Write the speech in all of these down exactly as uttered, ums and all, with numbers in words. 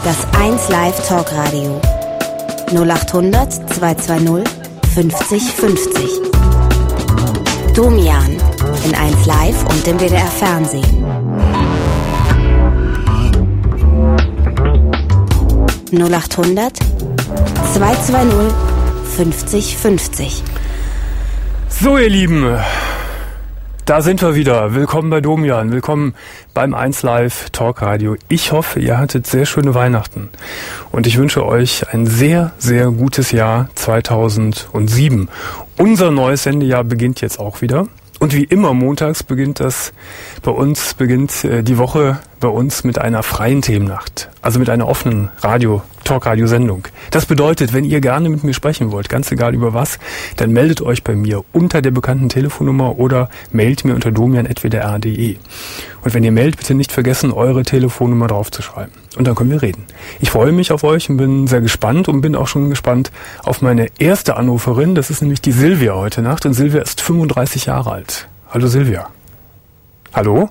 Das eins Live Talkradio. null achthundert zweihundertzweißig fünfzig fünfzig. Domian in eins Live und im W D R Fernsehen. null achthundert zweihundertzweißig fünfzig fünfzig. So, ihr Lieben, da sind wir wieder. Willkommen bei Domian, willkommen beim eins Live Talkradio. Ich hoffe, ihr hattet sehr schöne Weihnachten und ich wünsche euch ein sehr, sehr gutes Jahr zweitausendsieben. Unser neues Sendejahr beginnt jetzt auch wieder. Und wie immer montags beginnt das bei uns, beginnt äh, die Woche bei uns mit einer freien Themennacht. Also mit einer offenen Radio, Talkradio-Sendung. Das bedeutet, wenn ihr gerne mit mir sprechen wollt, ganz egal über was, dann meldet euch bei mir unter der bekannten Telefonnummer oder mailt mir unter domian at w d r punkt d e. Und wenn ihr mailt, bitte nicht vergessen, eure Telefonnummer draufzuschreiben. Und dann können wir reden. Ich freue mich auf euch und bin sehr gespannt und bin auch schon gespannt auf meine erste Anruferin. Das ist nämlich die Silvia heute Nacht. Und Silvia ist fünfunddreißig Jahre alt. Hallo Silvia. Hallo?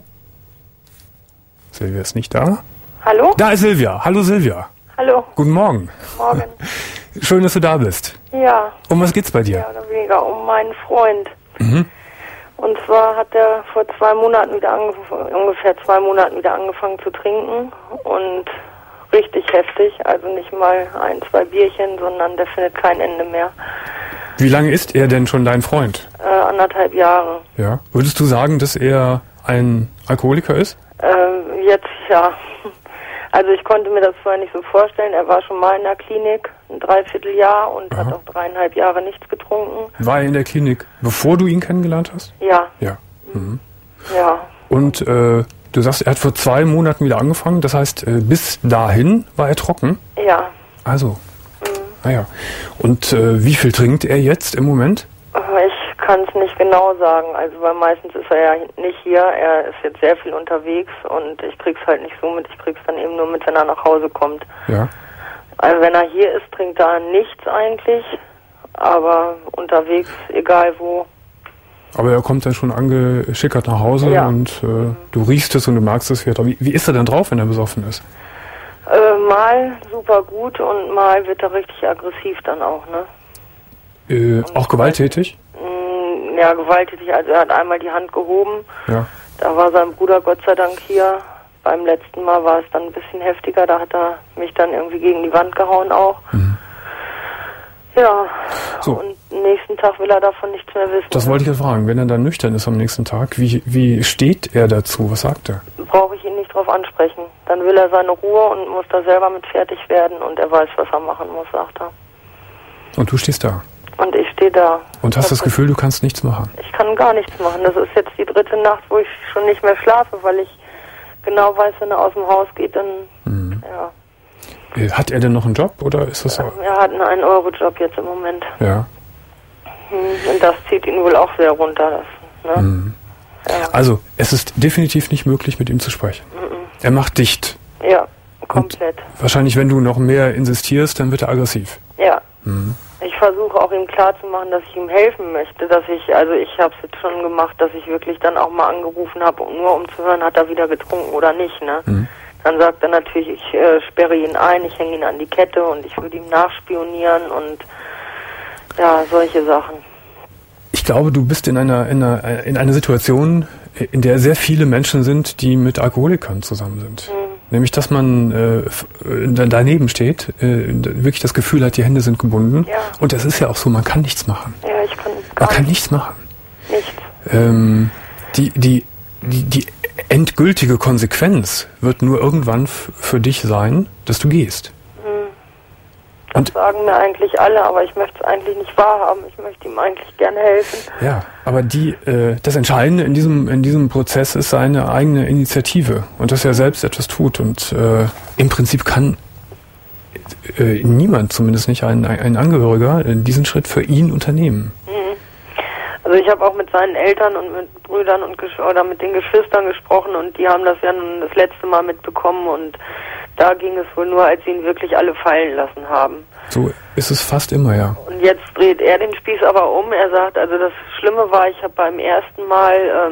Silvia ist nicht da. Hallo? Da ist Silvia. Hallo Silvia. Hallo. Guten Morgen. Morgen. Schön, dass du da bist. Ja. Um was geht's bei dir? Mehr oder weniger um meinen Freund. Mhm. Und zwar hat er vor zwei Monaten wieder angefangen, ungefähr zwei Monaten wieder angefangen zu trinken und richtig heftig, also nicht mal ein, zwei Bierchen, sondern der findet kein Ende mehr. Wie lange ist er denn schon dein Freund? Äh, anderthalb Jahre. Ja. Würdest du sagen, dass er ein Alkoholiker ist? Äh, jetzt ja. Also ich konnte mir das vorher nicht so vorstellen. Er war schon mal in der Klinik, ein Dreivierteljahr und Aha. hat auch dreieinhalb Jahre nichts getrunken. War er in der Klinik, bevor du ihn kennengelernt hast? Ja. Ja. Mhm. Ja. Und äh, du sagst, er hat vor zwei Monaten wieder angefangen. Das heißt, äh, bis dahin war er trocken? Ja. Also. Mhm. Naja. Und äh, wie viel trinkt er jetzt im Moment? Ich kann es nicht genau sagen, also weil meistens ist er ja nicht hier, er ist jetzt sehr viel unterwegs und ich krieg's halt nicht so mit, ich krieg's dann eben nur mit, wenn er nach Hause kommt. Ja. Also wenn er hier ist, trinkt er nichts eigentlich, aber unterwegs, egal wo. Aber er kommt dann schon angeschickert nach Hause Ja. und äh, mhm. du riechst es und du merkst es wieder. Wie, wie ist er denn drauf, wenn er besoffen ist? Äh, mal super gut und mal wird er richtig aggressiv dann auch, ne? Äh, auch gewalttätig? Ja, gewalttätig. Also er hat einmal die Hand gehoben. Ja. Da war sein Bruder Gott sei Dank hier. Beim letzten Mal war es dann ein bisschen heftiger. Da hat er mich dann irgendwie gegen die Wand gehauen auch. Mhm. Ja. So. Und am nächsten Tag will er davon nichts mehr wissen. Das wollte ich ja fragen. Wenn er dann nüchtern ist am nächsten Tag, wie, wie steht er dazu? Was sagt er? Brauche ich ihn nicht drauf ansprechen. Dann will er seine Ruhe und muss da selber mit fertig werden. Und er weiß, was er machen muss, sagt er. Und du stehst da? Und ich stehe da. Und hast das Gefühl, du kannst nichts machen? Ich kann gar nichts machen. Das ist jetzt die dritte Nacht, wo ich schon nicht mehr schlafe, weil ich genau weiß, wenn er aus dem Haus geht, dann, mhm. ja. Hat er denn noch einen Job, oder ist das so? Er hat einen ein Euro Job jetzt im Moment. Ja. Und das zieht ihn wohl auch sehr runter. Das, ne? Mhm. Ja. Also, es ist definitiv nicht möglich, mit ihm zu sprechen. Mhm. Er macht dicht. Ja, komplett. Und wahrscheinlich, wenn du noch mehr insistierst, dann wird er aggressiv. Ja. Mhm. Ich versuche auch ihm klarzumachen, dass ich ihm helfen möchte, dass ich, also ich habe es jetzt schon gemacht, dass ich wirklich dann auch mal angerufen habe, nur um zu hören, hat er wieder getrunken oder nicht, ne? Mhm. Dann sagt er natürlich, ich äh, sperre ihn ein, ich hänge ihn an die Kette und ich würde ihm nachspionieren und ja, solche Sachen. Ich glaube, du bist in einer, in einer, in einer Situation, in der sehr viele Menschen sind, die mit Alkoholikern zusammen sind. Mhm. Nämlich, dass man äh, daneben steht, äh, wirklich das Gefühl hat, die Hände sind gebunden. Ja. Und das ist ja auch so, man kann nichts machen. Ja, ich kann gar Man kann nichts machen. Nichts. Ähm, die, die, die, die endgültige Konsequenz wird nur irgendwann f- für dich sein, dass du gehst. Das und sagen mir eigentlich alle, aber ich möchte es eigentlich nicht wahrhaben. Ich möchte ihm eigentlich gerne helfen. Ja, aber die, äh, das Entscheidende in diesem, in diesem Prozess ist seine eigene Initiative und dass er selbst etwas tut. Und äh, im Prinzip kann äh, niemand, zumindest nicht ein, ein Angehöriger, diesen Schritt für ihn unternehmen. Mhm. Also ich habe auch mit seinen Eltern und mit Brüdern und Gesch- oder mit den Geschwistern gesprochen und die haben das ja nun das letzte Mal mitbekommen und da ging es wohl nur, als sie ihn wirklich alle fallen lassen haben. So ist es fast immer, ja. Und jetzt dreht er den Spieß aber um. Er sagt, also das Schlimme war, ich habe beim ersten Mal, ähm,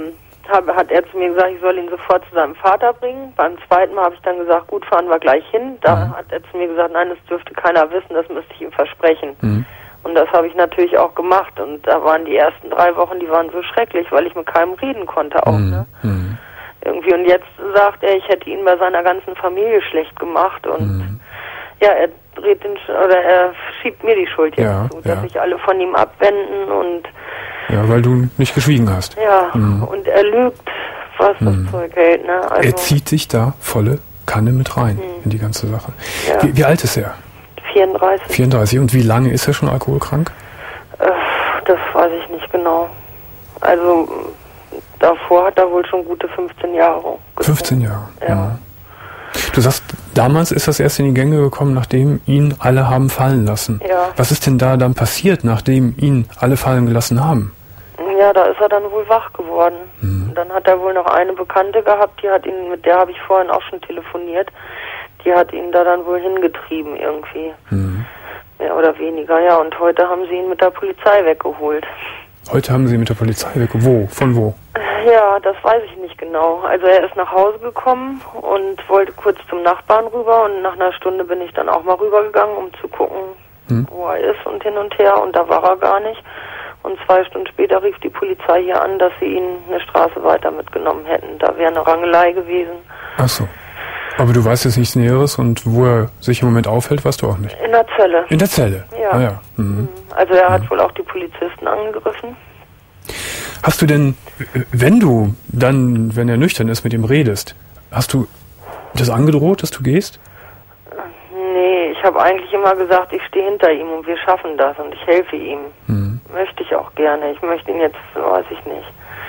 hab, hat er zu mir gesagt, ich soll ihn sofort zu seinem Vater bringen. Beim zweiten Mal habe ich dann gesagt, gut, fahren wir gleich hin. Da mhm. hat er zu mir gesagt, nein, das dürfte keiner wissen, das müsste ich ihm versprechen. Mhm. Und das habe ich natürlich auch gemacht. Und da waren die ersten drei Wochen, die waren so schrecklich, weil ich mit keinem reden konnte auch. Mhm. Ne? Mhm. Irgendwie. Und jetzt sagt er, ich hätte ihn bei seiner ganzen Familie schlecht gemacht. Und mhm. ja, er dreht den, oder er schiebt mir die Schuld jetzt ja, zu, dass ja. sich alle von ihm abwenden und ja, weil du nicht geschwiegen hast. Ja, mhm. und er lügt, was mhm. das Zeug hält. Ne? Also er zieht sich da volle Kanne mit rein mhm. in die ganze Sache. Ja. Wie, wie alt ist er? vierunddreißig. vierunddreißig. Und wie lange ist er schon alkoholkrank? Äh, das weiß ich nicht genau. Also davor hat er wohl schon gute fünfzehn Jahre getrunken. fünfzehn Jahre? Ja. ja. Du sagst, damals ist das erst in die Gänge gekommen, nachdem ihn alle haben fallen lassen. Ja. Was ist denn da dann passiert, nachdem ihn alle fallen gelassen haben? Ja, da ist er dann wohl wach geworden. Mhm. Und dann hat er wohl noch eine Bekannte gehabt, die hat ihn, mit der habe ich vorhin auch schon telefoniert, die hat ihn da dann wohl hingetrieben irgendwie. Mhm. Mehr oder weniger, ja. Und heute haben sie ihn mit der Polizei weggeholt. Heute haben sie ihn mit der Polizei weggeholt? Wo? Von wo? Ja, das weiß ich nicht genau. Also er ist nach Hause gekommen und wollte kurz zum Nachbarn rüber und nach einer Stunde bin ich dann auch mal rübergegangen, um zu gucken, hm. wo er ist und hin und her, und da war er gar nicht. Und zwei Stunden später rief die Polizei hier an, dass sie ihn eine Straße weiter mitgenommen hätten. Da wäre eine Rangelei gewesen. Ach so. Aber du weißt jetzt nichts Näheres, und wo er sich im Moment aufhält, weißt du auch nicht? In der Zelle. In der Zelle? Ja. Ah, ja. Mhm. Also er hat mhm. wohl auch die Polizisten angegriffen. Hast du denn, wenn du dann, wenn er nüchtern ist, mit ihm redest, hast du das angedroht, dass du gehst? Nee, ich habe eigentlich immer gesagt, ich stehe hinter ihm und wir schaffen das und ich helfe ihm. Mhm. Möchte ich auch gerne. Ich möchte ihn jetzt, weiß ich nicht.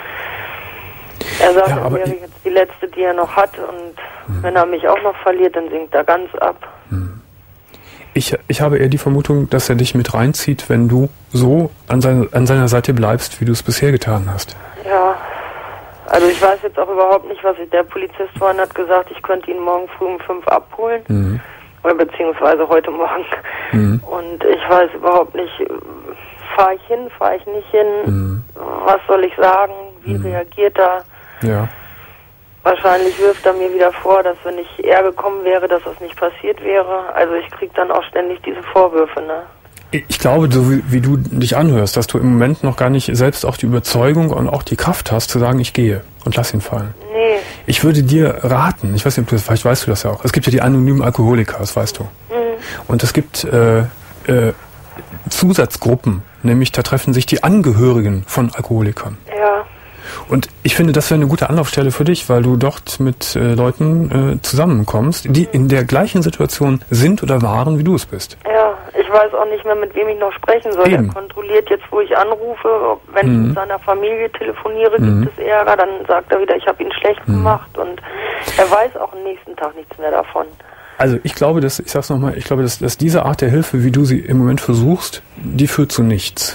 Er sagt, ja, er wäre jetzt die letzte, die er noch hat, und mhm. wenn er mich auch noch verliert, dann sinkt er ganz ab. Mhm. Ich, ich habe eher die Vermutung, dass er dich mit reinzieht, wenn du so an, seine, an seiner Seite bleibst, wie du es bisher getan hast. Ja, also ich weiß jetzt auch überhaupt nicht, was ich, der Polizist vorhin hat gesagt, ich könnte ihn morgen früh um fünf abholen, mhm. oder beziehungsweise heute Morgen. Mhm. Und ich weiß überhaupt nicht, fahre ich hin, fahre ich nicht hin, mhm. was soll ich sagen, wie mhm. reagiert er? Ja. Wahrscheinlich wirft er mir wieder vor, dass wenn ich eher gekommen wäre, dass das nicht passiert wäre. Also ich kriege dann auch ständig diese Vorwürfe, ne? Ich glaube, so wie, wie du dich anhörst, dass du im Moment noch gar nicht selbst auch die Überzeugung und auch die Kraft hast, zu sagen, ich gehe und lass ihn fallen. Nee. Ich würde dir raten, ich weiß nicht, ob du das, vielleicht weißt du das ja auch, es gibt ja die anonymen Alkoholiker, das weißt du. Mhm. Und es gibt äh, äh, Zusatzgruppen, nämlich da treffen sich die Angehörigen von Alkoholikern. Ja. Und ich finde, das wäre eine gute Anlaufstelle für dich, weil du dort mit äh, Leuten äh, zusammenkommst, die in der gleichen Situation sind oder waren, wie du es bist. Ja, ich weiß auch nicht mehr, mit wem ich noch sprechen soll. Eben. Er kontrolliert jetzt, wo ich anrufe. Wenn mhm. ich mit seiner Familie telefoniere, mhm. gibt es Ärger. Dann sagt er wieder, ich habe ihn schlecht mhm. gemacht. Und er weiß auch am nächsten Tag nichts mehr davon. Also ich glaube, dass, ich sag's nochmal, ich glaube, dass, dass diese Art der Hilfe, wie du sie im Moment versuchst, die führt zu nichts.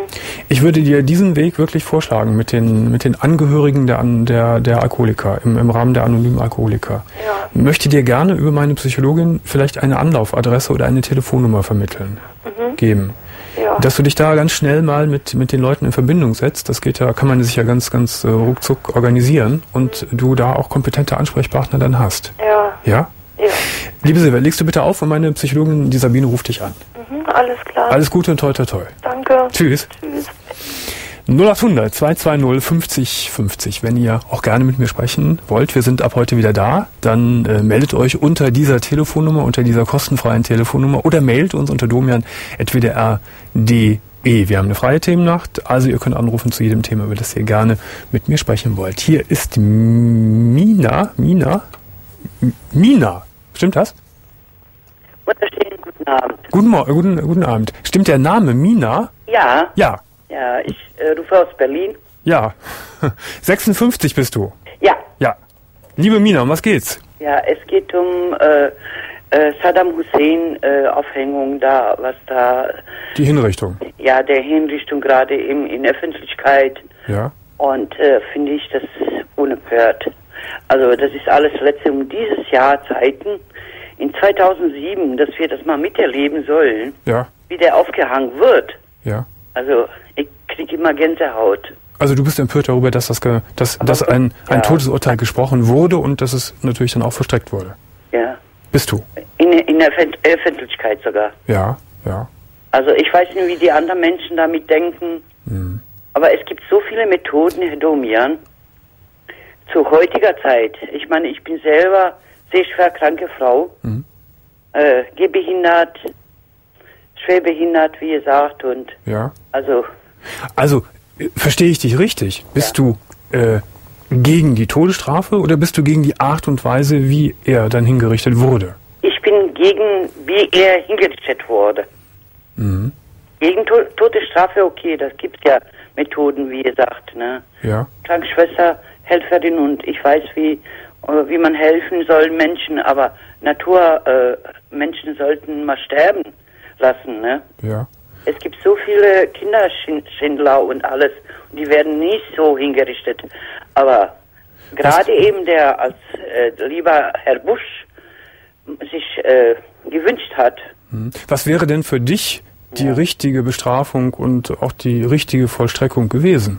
Ich würde dir diesen Weg wirklich vorschlagen mit den mit den Angehörigen der der der Alkoholiker im, im Rahmen der anonymen Alkoholiker. Ja. Möchte dir gerne über meine Psychologin vielleicht eine Anlaufadresse oder eine Telefonnummer vermitteln, mhm. geben. Ja. Dass du dich da ganz schnell mal mit mit den Leuten in Verbindung setzt. Das geht ja, kann man sich ja ganz ganz äh, ruckzuck organisieren, und mhm. du da auch kompetente Ansprechpartner dann hast. Ja. Ja? Ja. Liebe Silvia, legst du bitte auf, und meine Psychologin, die Sabine, ruft dich an. Mhm, alles klar. Alles Gute und toi toi toi. Danke. Tschüss. Tschüss. null acht hundert zwei zwei null fünfzig fünfzig. Wenn ihr auch gerne mit mir sprechen wollt, wir sind ab heute wieder da, dann äh, meldet euch unter dieser Telefonnummer, unter dieser kostenfreien Telefonnummer, oder mailt uns unter domian at w d r punkt d e. Wir haben eine freie Themennacht, also ihr könnt anrufen zu jedem Thema, über das ihr gerne mit mir sprechen wollt. Hier ist Mina, Mina, Mina. Stimmt das? Wunderschönen guten Abend. Guten, Mo- guten, guten Abend. Stimmt der Name Mina? Ja. Ja. Ja, ich äh, rufe aus Berlin. Ja. sechsundfünfzig bist du? Ja. Ja. Liebe Mina, um was geht's? Ja, es geht um äh, äh, Saddam Hussein äh, Aufhängung da, was da... Die Hinrichtung. Ja, der Hinrichtung gerade in, in Öffentlichkeit. Ja. Und äh, finde ich das unerhört. Also das ist alles letzte um dieses Jahr Zeiten. In zweitausendsieben, dass wir das mal miterleben sollen, ja. wie der aufgehangen wird. Ja. Also ich kriege immer Gänsehaut. Also du bist empört darüber, dass das, ge, dass, dass ein, ein ja. Todesurteil gesprochen wurde und dass es natürlich dann auch vollstreckt wurde. Ja. Bist du? In, in der Öffentlichkeit sogar. Ja, ja. Also ich weiß nicht, wie die anderen Menschen damit denken, mhm. aber es gibt so viele Methoden, Herr Domian, zu heutiger Zeit. Ich meine, ich bin selber sehr schwer kranke Frau, mhm. äh, gehbehindert, schwerbehindert, wie ihr sagt, und ja. also... Also, verstehe ich dich richtig? Bist ja. du äh, gegen die Todesstrafe oder bist du gegen die Art und Weise, wie er dann hingerichtet wurde? Ich bin gegen, wie er hingerichtet wurde. Mhm. Gegen to- Todesstrafe, okay, das gibt ja Methoden, wie ihr sagt, ne? Ja. Krankenschwester, Helferin und ich weiß, wie, wie man helfen soll Menschen, aber Naturmenschen äh, sollten mal sterben lassen, ne? Ja. Es gibt so viele Kinderschindler und alles, und die werden nicht so hingerichtet. Aber gerade eben der, als äh, lieber Herr Busch sich äh, gewünscht hat. Was wäre denn für dich die ja. richtige Bestrafung und auch die richtige Vollstreckung gewesen?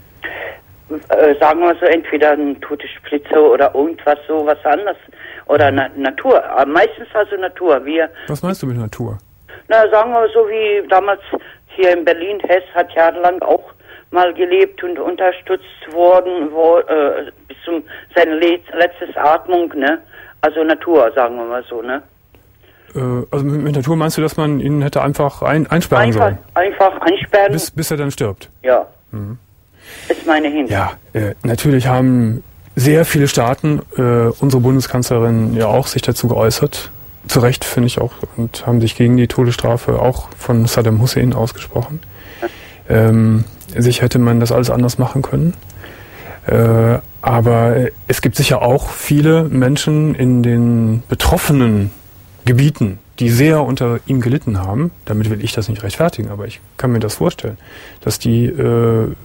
Äh, sagen wir so, entweder ein Todesspritze oder irgendwas so, was anderes. Oder na- Natur, aber meistens also Natur. Wir, was meinst du mit Natur? Na, sagen wir so wie damals hier in Berlin, Hess hat jahrelang auch mal gelebt und unterstützt worden, wo, äh, bis zum seine Le- letztes Atmung, ne? Also Natur, sagen wir mal so, ne? Äh, also mit, mit Natur meinst du, dass man ihn hätte einfach ein, einsperren einfach, sollen? Einfach einsperren. Bis, bis er dann stirbt? Ja. Mhm. Ist meine Hinsicht. Ja, äh, natürlich haben sehr viele Staaten, äh, unsere Bundeskanzlerin ja auch sich dazu geäußert. Zu Recht, finde ich auch, und haben sich gegen die Todesstrafe auch von Saddam Hussein ausgesprochen. Ähm, sicher hätte man das alles anders machen können. Äh, aber es gibt sicher auch viele Menschen in den betroffenen Gebieten, die sehr unter ihm gelitten haben. Damit will ich das nicht rechtfertigen, aber ich kann mir das vorstellen, dass die äh, äh,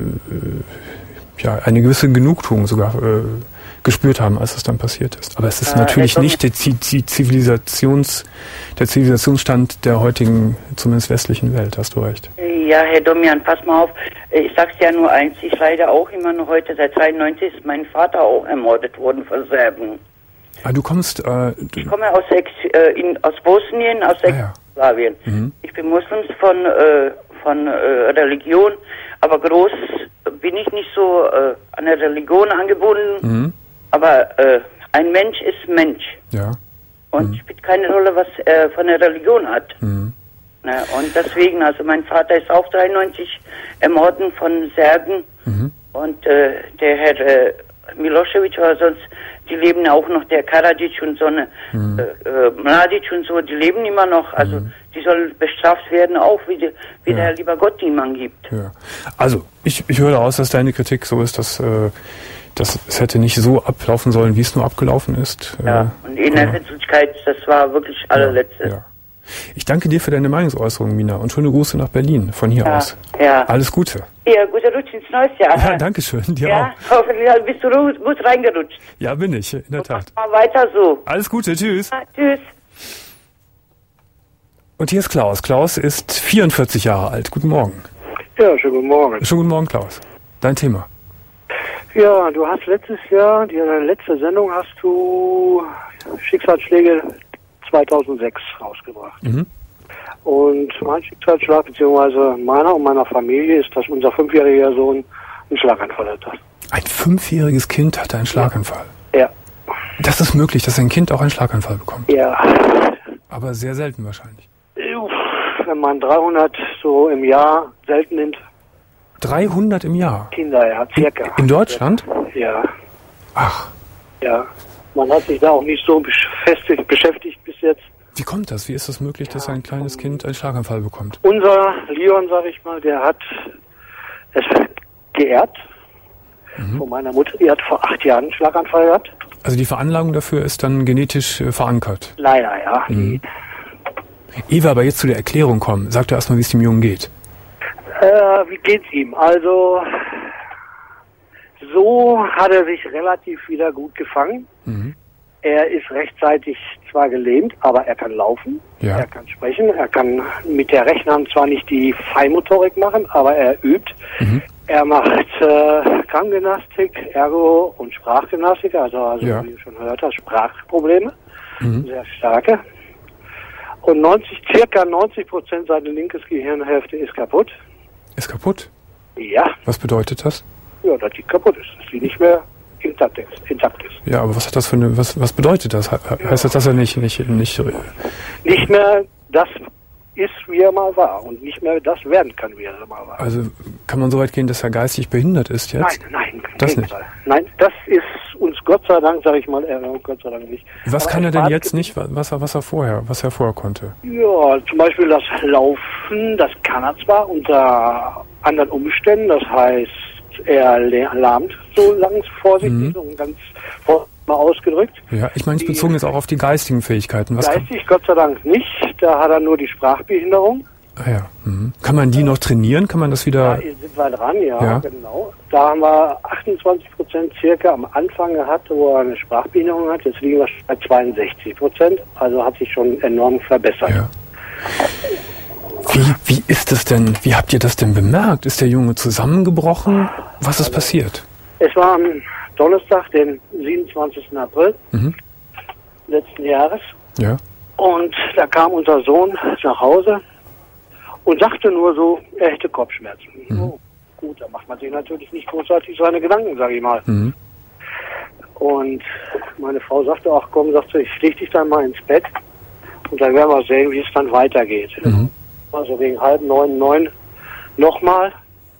ja, eine gewisse Genugtuung sogar äh, gespürt haben, als es dann passiert ist. Aber es ist äh, natürlich nicht der, die Zivilisations, der Zivilisationsstand der heutigen, zumindest westlichen Welt, hast du recht. Ja, Herr Domian, pass mal auf, ich sag's ja nur eins, ich leide auch immer noch heute, seit dreiundneunzig ist mein Vater auch ermordet worden von Serben. Ah, du kommst... Äh, ich komme aus, Ex, äh, in, aus Bosnien, aus Jugoslawien. Ah, ja. mhm. Ich bin Muslims von, äh, von äh, Religion, aber groß bin ich nicht so äh, an der Religion angebunden. Mhm. Aber äh, ein Mensch ist Mensch. Ja. Und mhm. spielt keine Rolle, was er von der Religion hat. Mhm. Na, und deswegen, also mein Vater ist auch dreiundneunzig ermorden von Serben. Mhm. Und äh, der Herr äh, Milosevic oder sonst, die leben auch noch, der Karadzic und so eine, mhm. äh, Mladic und so, die leben immer noch. Also mhm. die sollen bestraft werden, auch wie, die, wie ja. der lieber Gott die man gibt. Ja. Also, ich, ich höre aus, dass deine Kritik so ist, dass... Äh, Das, es hätte nicht so ablaufen sollen, wie es nur abgelaufen ist. Ja, und in der Öffentlichkeit, das war wirklich allerletzte. Ja, ja. Ich danke dir für deine Meinungsäußerung, Mina, und schöne Grüße nach Berlin von hier ja, aus. Ja. Alles Gute. Ja, guter Rutsch ins neues Jahr. Ja, danke schön, dir ja, auch. Hoffentlich bist du gut reingerutscht. Ja, bin ich, in der Tat. Mach mal weiter so. Alles Gute, tschüss. Ja, tschüss. Und hier ist Klaus. Klaus ist vierundvierzig Jahre alt. Guten Morgen. Ja, schönen guten Morgen. Schönen guten Morgen, Klaus. Dein Thema. Ja, du hast letztes Jahr, die deine letzte Sendung hast du Schicksalsschläge zweitausendsechs rausgebracht. Mhm. Und mein Schicksalsschlag, beziehungsweise meiner und meiner Familie, ist, dass unser fünfjähriger Sohn einen Schlaganfall hatte. Ein fünfjähriges Kind hatte einen Schlaganfall? Ja. Das ist möglich, dass ein Kind auch einen Schlaganfall bekommt? Ja. Aber sehr selten wahrscheinlich. Wenn man dreihundert so im Jahr selten nimmt. dreihundert im Jahr? Kinder, ja, circa. In, in Deutschland? Ja. Ach. Ja. Man hat sich da auch nicht so beschäftigt, beschäftigt bis jetzt. Wie kommt das? Wie ist das möglich, dass ein kleines Kind einen Schlaganfall bekommt? Unser Leon, sag ich mal, der hat es geerbt mhm. von meiner Mutter. Die hat vor acht Jahren einen Schlaganfall gehabt. Also die Veranlagung dafür ist dann genetisch äh, verankert? Leider, ja. Mhm. Eva, aber jetzt zu der Erklärung kommen. Sag doch erstmal, wie es dem Jungen geht. Äh, wie geht's ihm? Also, so hat er sich relativ wieder gut gefangen. Mhm. Er ist rechtzeitig zwar gelähmt, aber er kann laufen, Ja. er kann sprechen, er kann mit der rechten Hand zwar nicht die Feinmotorik machen, aber er übt. Mhm. Er macht äh, Krankengymnastik, Ergo und Sprachgymnastik, also, also Ja. wie du schon gehört hast, Sprachprobleme, Mhm. sehr starke. Und neunzig, circa neunzig Prozent seiner linkes Gehirnhälfte ist kaputt. Ist kaputt. Ja, Was bedeutet das? ja, dass die kaputt ist, dass sie nicht mehr intakt ist. Intakt ist. Ja, aber was hat das für eine, was, was bedeutet das? He- Heißt das, dass er nicht, nicht, nicht, Nicht mehr das ist, wie er mal war und nicht mehr das werden kann, wie er mal war. also kann man so weit gehen, dass er geistig behindert ist jetzt? Nein, nein, im Das Gegenteil. Nein, das ist uns Gott sei Dank, sage ich mal, äh, Gott sei Dank nicht. Was Aber kann er denn spart- jetzt nicht, was er, was er vorher, was er vorher konnte? Ja, zum Beispiel das Laufen, das kann er zwar unter anderen Umständen, das heißt, er le- lahmt so ganz vorsichtig Mhm. und ganz vorsichtig mal ausgedrückt. Ja, ich meine, es bezogen jetzt auch auf die geistigen Fähigkeiten. Was kann, Geistig Gott sei Dank nicht, da hat er nur die Sprachbehinderung. ah ja, mhm. Kann man die noch trainieren? Kann man das Da wieder? sind wir dran, ja, Ja. genau. Da haben wir achtundzwanzig Prozent circa am Anfang gehabt, wo er eine Sprachbehinderung hat. Jetzt liegen wir bei zweiundsechzig Prozent. Also hat sich schon enorm verbessert. Ja. Wie, wie ist es denn? Wie habt ihr das denn bemerkt? Ist der Junge zusammengebrochen? Was ist passiert? Es war am Donnerstag, den siebenundzwanzigsten April Mhm. letzten Jahres. Ja. Und da kam unser Sohn nach Hause und sagte nur so, er hätte Kopfschmerzen. Mhm. Oh, gut, da macht man sich natürlich nicht großartig seine Gedanken, sage ich mal. Mhm. Und meine Frau sagte, ach komm, sagte, ich leg dich dann mal ins Bett und dann werden wir sehen, wie es dann weitergeht. Mhm. Also wegen halb neun, neun nochmal.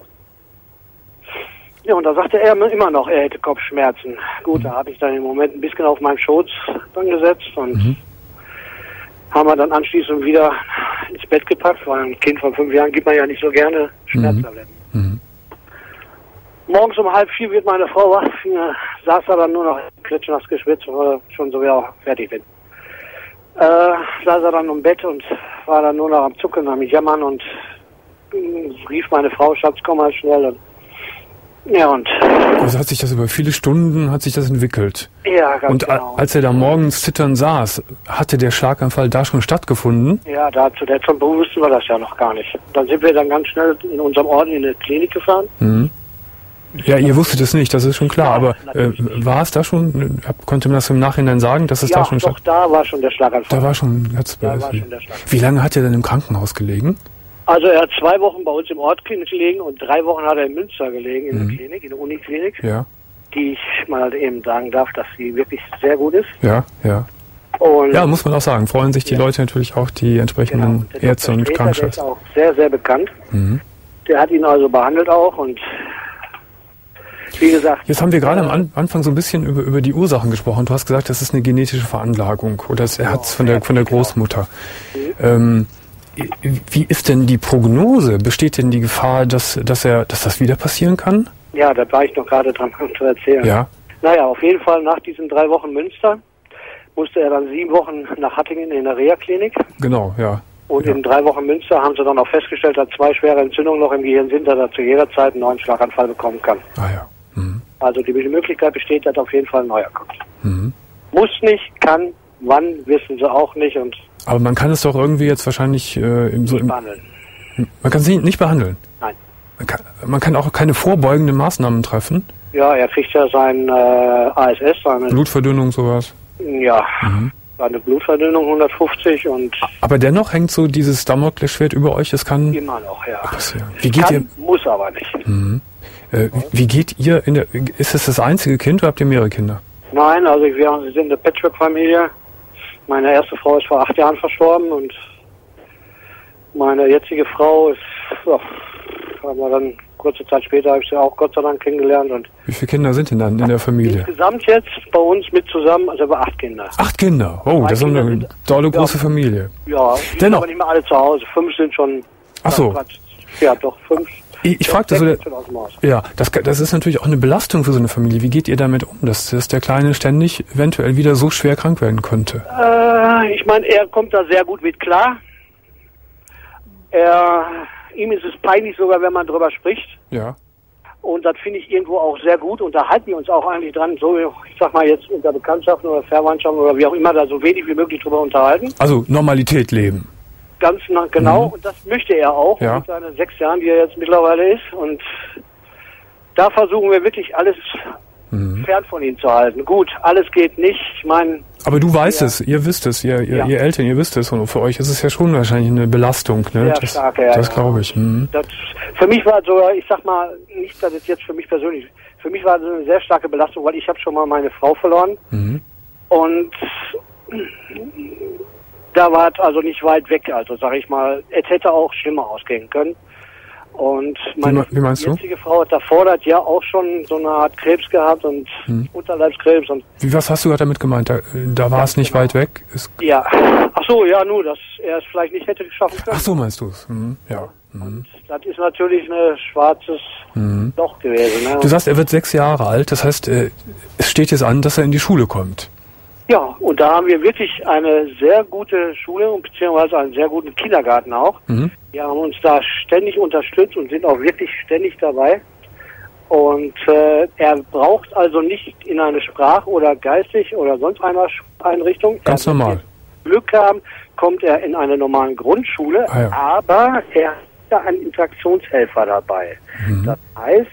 Ja, und da sagte er immer noch, er hätte Kopfschmerzen. Gut, da habe ich dann im Moment ein bisschen auf meinen Schoß dann gesetzt und Mhm. haben wir dann anschließend wieder ins Bett gepackt, weil ein Kind von fünf Jahren gibt man ja nicht so gerne Schmerztabletten. Mhm. Morgens um halb vier wird meine Frau wach, äh, saß er dann nur noch klitschnass geschwitzt, weil schon so wieder fertig bin. Äh, saß er dann im Bett und war dann nur noch am Zucken, am Jammern und äh, rief meine Frau, Schatz, komm mal schnell. Und, ja, und Also hat sich das über viele Stunden, hat sich das entwickelt. ja, ganz Und a- genau. als er da morgens zitternd saß, hatte der Schlaganfall da schon stattgefunden? Ja, da zu der Zeit wussten wir das ja noch gar nicht. Dann sind wir dann ganz schnell in unserem Ort in eine Klinik gefahren. Mhm. Ja, ihr wusstet es nicht, das ist schon klar. Aber äh, natürlich nicht. war es da schon, äh, konnte man das im Nachhinein sagen, dass es Ja, da schon doch, statt? da war schon der Schlaganfall. Da war schon ganz Da war schon der Schlaganfall. Wie lange hat er denn im Krankenhaus gelegen? Also er hat zwei Wochen bei uns im Ort gelegen und drei Wochen hat er in Münster gelegen, in Mhm. der Klinik, in der Uniklinik, Ja, die ich mal eben sagen darf, dass sie wirklich sehr gut ist. ja, ja. Und Ja, muss man auch sagen. Freuen sich die Ja. Leute natürlich auch, die genau, entsprechenden der Ärzte Doktor und Streter, der ist Krankenschwestern. auch sehr, sehr bekannt. Mhm. Der hat ihn also behandelt auch und wie gesagt. Jetzt haben wir gerade am äh, An Anfang so ein bisschen über, über die Ursachen gesprochen. Du hast gesagt, das ist eine genetische Veranlagung oder es- er hat es von der, von der Großmutter. Ähm, wie ist denn die Prognose? Besteht denn die Gefahr, dass, dass, er, dass das wieder passieren kann? Ja, da war ich noch gerade dran zu erzählen. Ja. Naja, auf jeden Fall nach diesen drei Wochen Münster musste er dann sieben Wochen nach Hattingen in der Reha-Klinik. Genau, ja. Und Ja. in drei Wochen Münster haben sie dann auch festgestellt, dass zwei schwere Entzündungen noch im Gehirn sind, dass er zu jeder Zeit einen neuen Schlaganfall bekommen kann. Ah ja. Mhm. Also die Möglichkeit besteht, dass auf jeden Fall ein neuer kommt. Mhm. Muss nicht, kann, wann, wissen sie auch nicht und Aber man kann es doch irgendwie jetzt wahrscheinlich äh, im, so nicht im, behandeln. man kann sie nicht behandeln. Nein. Man kann, man kann auch keine vorbeugenden Maßnahmen treffen. Ja, er kriegt ja sein äh, A S S, seine, Blutverdünnung, sowas. ja, Mhm. seine Blutverdünnung hundertfünfzig und Aber dennoch hängt so dieses Damoklesschwert über euch. Es kann immer noch, ja. passieren. Wie geht ihr? Kann, muss aber nicht. Mhm. Äh, wie geht ihr in der? Ist es das einzige Kind oder habt ihr mehrere Kinder? Nein, also wir sind eine Patchwork-Familie. Meine erste Frau ist vor acht Jahren verstorben und meine jetzige Frau ist, ja, haben wir dann kurze Zeit später, habe ich sie auch Gott sei Dank kennengelernt und Wie viele Kinder sind denn dann in der Familie? insgesamt jetzt bei uns mit zusammen, also über acht Kinder. Acht Kinder. Oh, Drei das ist Kinder eine sind- tolle große ja. Familie. Ja, die sind Dennoch. aber nicht mehr alle zu Hause. Fünf sind schon. Ach so. Quatsch. Ja, doch, fünf. Ich, ich Ja, fragte so, sechs der, sind schon aus dem Haus. ja, das, das ist natürlich auch eine Belastung für so eine Familie. Wie geht ihr damit um, dass, dass der Kleine ständig eventuell wieder so schwer krank werden könnte? Äh, ich meine, er kommt da sehr gut mit klar. Er, ihm ist es peinlich sogar, wenn man drüber spricht. Ja. Und das finde ich irgendwo auch sehr gut. Und da halten wir uns auch eigentlich dran, so, ich sag mal jetzt unter Bekanntschaften oder Verwandtschaften oder wie auch immer, da so wenig wie möglich drüber unterhalten. Also Normalität leben. Ganz genau. Mhm. Und das möchte er auch. Ja. Mit seinen sechs Jahren, die er jetzt mittlerweile ist. Und da versuchen wir wirklich alles mhm. fern von ihm zu halten. Gut, alles geht nicht. Ich meine... Aber du weißt ja. es, ihr wisst es, ihr, ihr, ja. ihr Eltern, ihr wisst es. Und für euch ist es ja schon wahrscheinlich eine Belastung. Ne? Sehr das stark, ja. Das glaube ich. Mhm. Das, für mich war so, ich sag mal, nicht, dass es jetzt für mich persönlich, für mich war es eine sehr starke Belastung, weil ich habe schon mal meine Frau verloren. Mhm. Und da war es also nicht weit weg. Also sage ich mal, es hätte auch schlimmer ausgehen können. Und meine wie, wie meinst jetzige du? Frau hat davor das ja auch schon so eine Art Krebs gehabt und hm. Unterleibskrebs. Und wie, was hast du gerade damit gemeint? Da, da war ja, es nicht genau. weit weg? Ist ja. Ach so, ja, nur, dass er es vielleicht nicht hätte geschaffen können. Ach so, meinst du es? Mhm. Ja. Mhm. Und das ist natürlich ein schwarzes mhm. Loch gewesen. Ne? Du sagst, er wird sechs Jahre alt. Das heißt, äh, es steht jetzt an, dass er in die Schule kommt. Ja, und da haben wir wirklich eine sehr gute Schule und beziehungsweise einen sehr guten Kindergarten auch. Mhm. Wir haben uns da ständig unterstützt und sind auch wirklich ständig dabei. Und äh, er braucht also nicht in eine Sprach- oder geistig oder sonst einer Einrichtung. Ganz er normal. Glück haben, kommt er in eine normale Grundschule, ah, ja. aber er hat da einen Interaktionshelfer dabei. Mhm. Das heißt,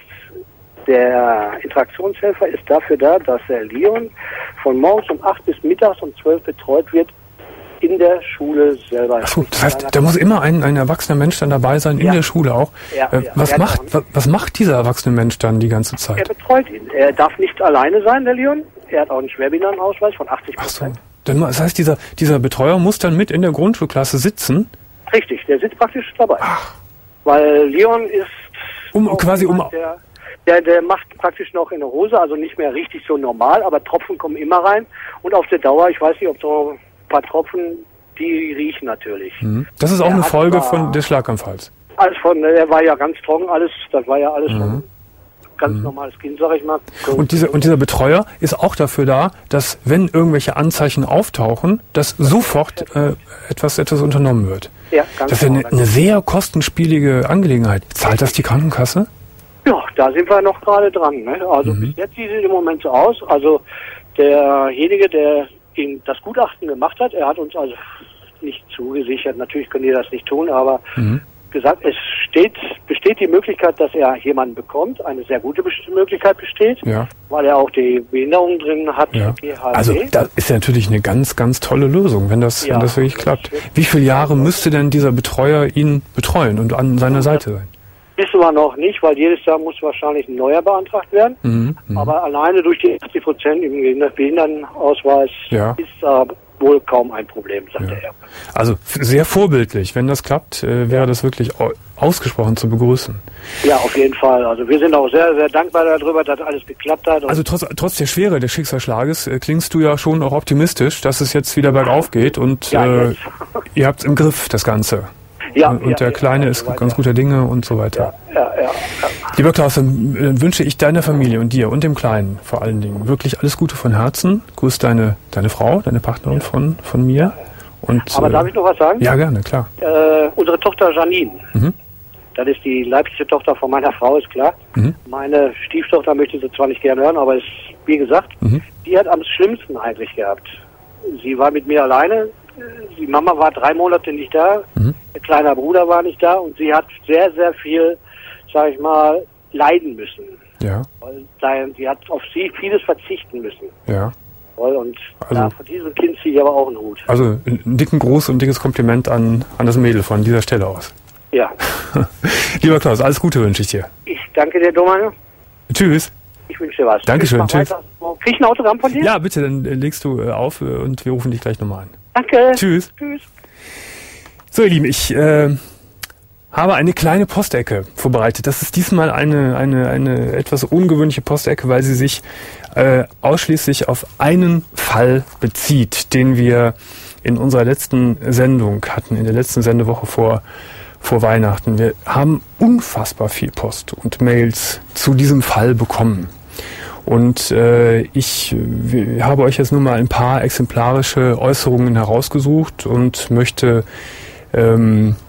der Interaktionshelfer ist dafür da, dass der Leon von morgens um acht bis mittags um zwölf betreut wird in der Schule selber. Achso, das heißt, da muss immer ein, ein erwachsener Mensch dann dabei sein, in ja. der Schule auch. Ja, äh, was, ja, macht, was, was macht dieser erwachsene Mensch dann die ganze Zeit? Er betreut ihn. Er darf nicht alleine sein, der Leon. Er hat auch einen Schwerbehindertenausweis von achtzig Prozent. Ach so. Das heißt, dieser, dieser Betreuer muss dann mit in der Grundschulklasse sitzen? Richtig, der sitzt praktisch dabei. Ach. Weil Leon ist... Um quasi um... Der, Der, der macht praktisch noch in der Hose, also nicht mehr richtig so normal, aber Tropfen kommen immer rein. Und auf der Dauer, ich weiß nicht, ob so ein paar Tropfen, die riechen natürlich. Mhm. Das ist auch er eine Folge von des Schlaganfalls. Alles von, der war ja ganz trocken, alles, das war ja alles mhm. von ganz mhm. normales Kind, sag ich mal. Und dieser, und dieser Betreuer ist auch dafür da, dass, wenn irgendwelche Anzeichen auftauchen, dass sofort äh, etwas, etwas unternommen wird. Ja, ganz das ist ja eine, eine sehr kostenspielige Angelegenheit. Zahlt das die Krankenkasse? Ja, da sind wir noch gerade dran. Ne? Also mhm. bis jetzt sieht es im Moment so aus. Also derjenige, der ihm das Gutachten gemacht hat, er hat uns also nicht zugesichert, natürlich können die das nicht tun, aber mhm. gesagt, es steht, besteht die Möglichkeit, dass er jemanden bekommt. Eine sehr gute Möglichkeit besteht, ja. weil er auch die Behinderung drin hat. Ja. Also das ist ja natürlich eine ganz, ganz tolle Lösung, wenn das, ja, wenn das wirklich das klappt. Wie viele Jahre müsste denn dieser Betreuer ihn betreuen und an seiner Seite sein? Wissen wir noch nicht, weil jedes Jahr muss wahrscheinlich ein neuer beantragt werden. Mhm, aber alleine durch die achtzig Prozent im Behindertenausweis ja. ist da wohl kaum ein Problem, sagt ja. er. Also sehr vorbildlich. Wenn das klappt, äh, wäre das wirklich ausgesprochen zu begrüßen. Ja, auf jeden Fall. Also wir sind auch sehr, sehr dankbar darüber, dass alles geklappt hat. Also trotz, trotz der Schwere des Schicksalsschlages äh, klingst du ja schon auch optimistisch, dass es jetzt wieder bergauf geht und ja, äh, ihr habt es im Griff, das Ganze. Ja, und, und ja, der Kleine ja, ist ganz guter Dinge und so weiter. Ja, ja, ja. Lieber Klaus, dann wünsche ich deiner Familie und dir und dem Kleinen vor allen Dingen wirklich alles Gute von Herzen. Grüß deine, deine Frau, deine Partnerin ja. von, von mir. Und, Aber äh, darf ich noch was sagen? Ja, gerne, klar. Äh, unsere Tochter Janine, mhm. das ist die leibliche Tochter von meiner Frau, ist klar. Mhm. Meine Stieftochter möchte sie zwar nicht gerne hören, aber ist, wie gesagt, mhm. die hat am schlimmsten eigentlich gehabt. Sie war mit mir alleine. Die Mama war drei Monate nicht da, mhm. der kleine Bruder war nicht da und sie hat sehr, sehr viel, sag ich mal, leiden müssen. Ja. Weil sie hat auf sie vieles verzichten müssen. Ja. Und also, ja, von diesem Kind ziehe ich aber auch einen Hut. Also einen dicken Gruß und ein dickes Kompliment an, an das Mädel von dieser Stelle aus. Ja. Lieber Klaus, alles Gute wünsche ich dir. Ich danke dir, Domano. Tschüss. Ich wünsche dir was. Dankeschön, tschüss. Krieg ich ein Autogramm von dir? Ja, bitte, dann legst du äh, auf äh, und wir rufen dich gleich nochmal an. Danke. Tschüss. Tschüss. So, ihr Lieben, ich äh, habe eine kleine Postecke vorbereitet. Das ist diesmal eine, eine, eine etwas ungewöhnliche Postecke, weil sie sich äh, ausschließlich auf einen Fall bezieht, den wir in unserer letzten Sendung hatten, in der letzten Sendewoche vor, vor Weihnachten. Wir haben unfassbar viel Post und Mails zu diesem Fall bekommen. Und äh, ich w- habe euch jetzt nur mal ein paar exemplarische Äußerungen herausgesucht und möchte ähm,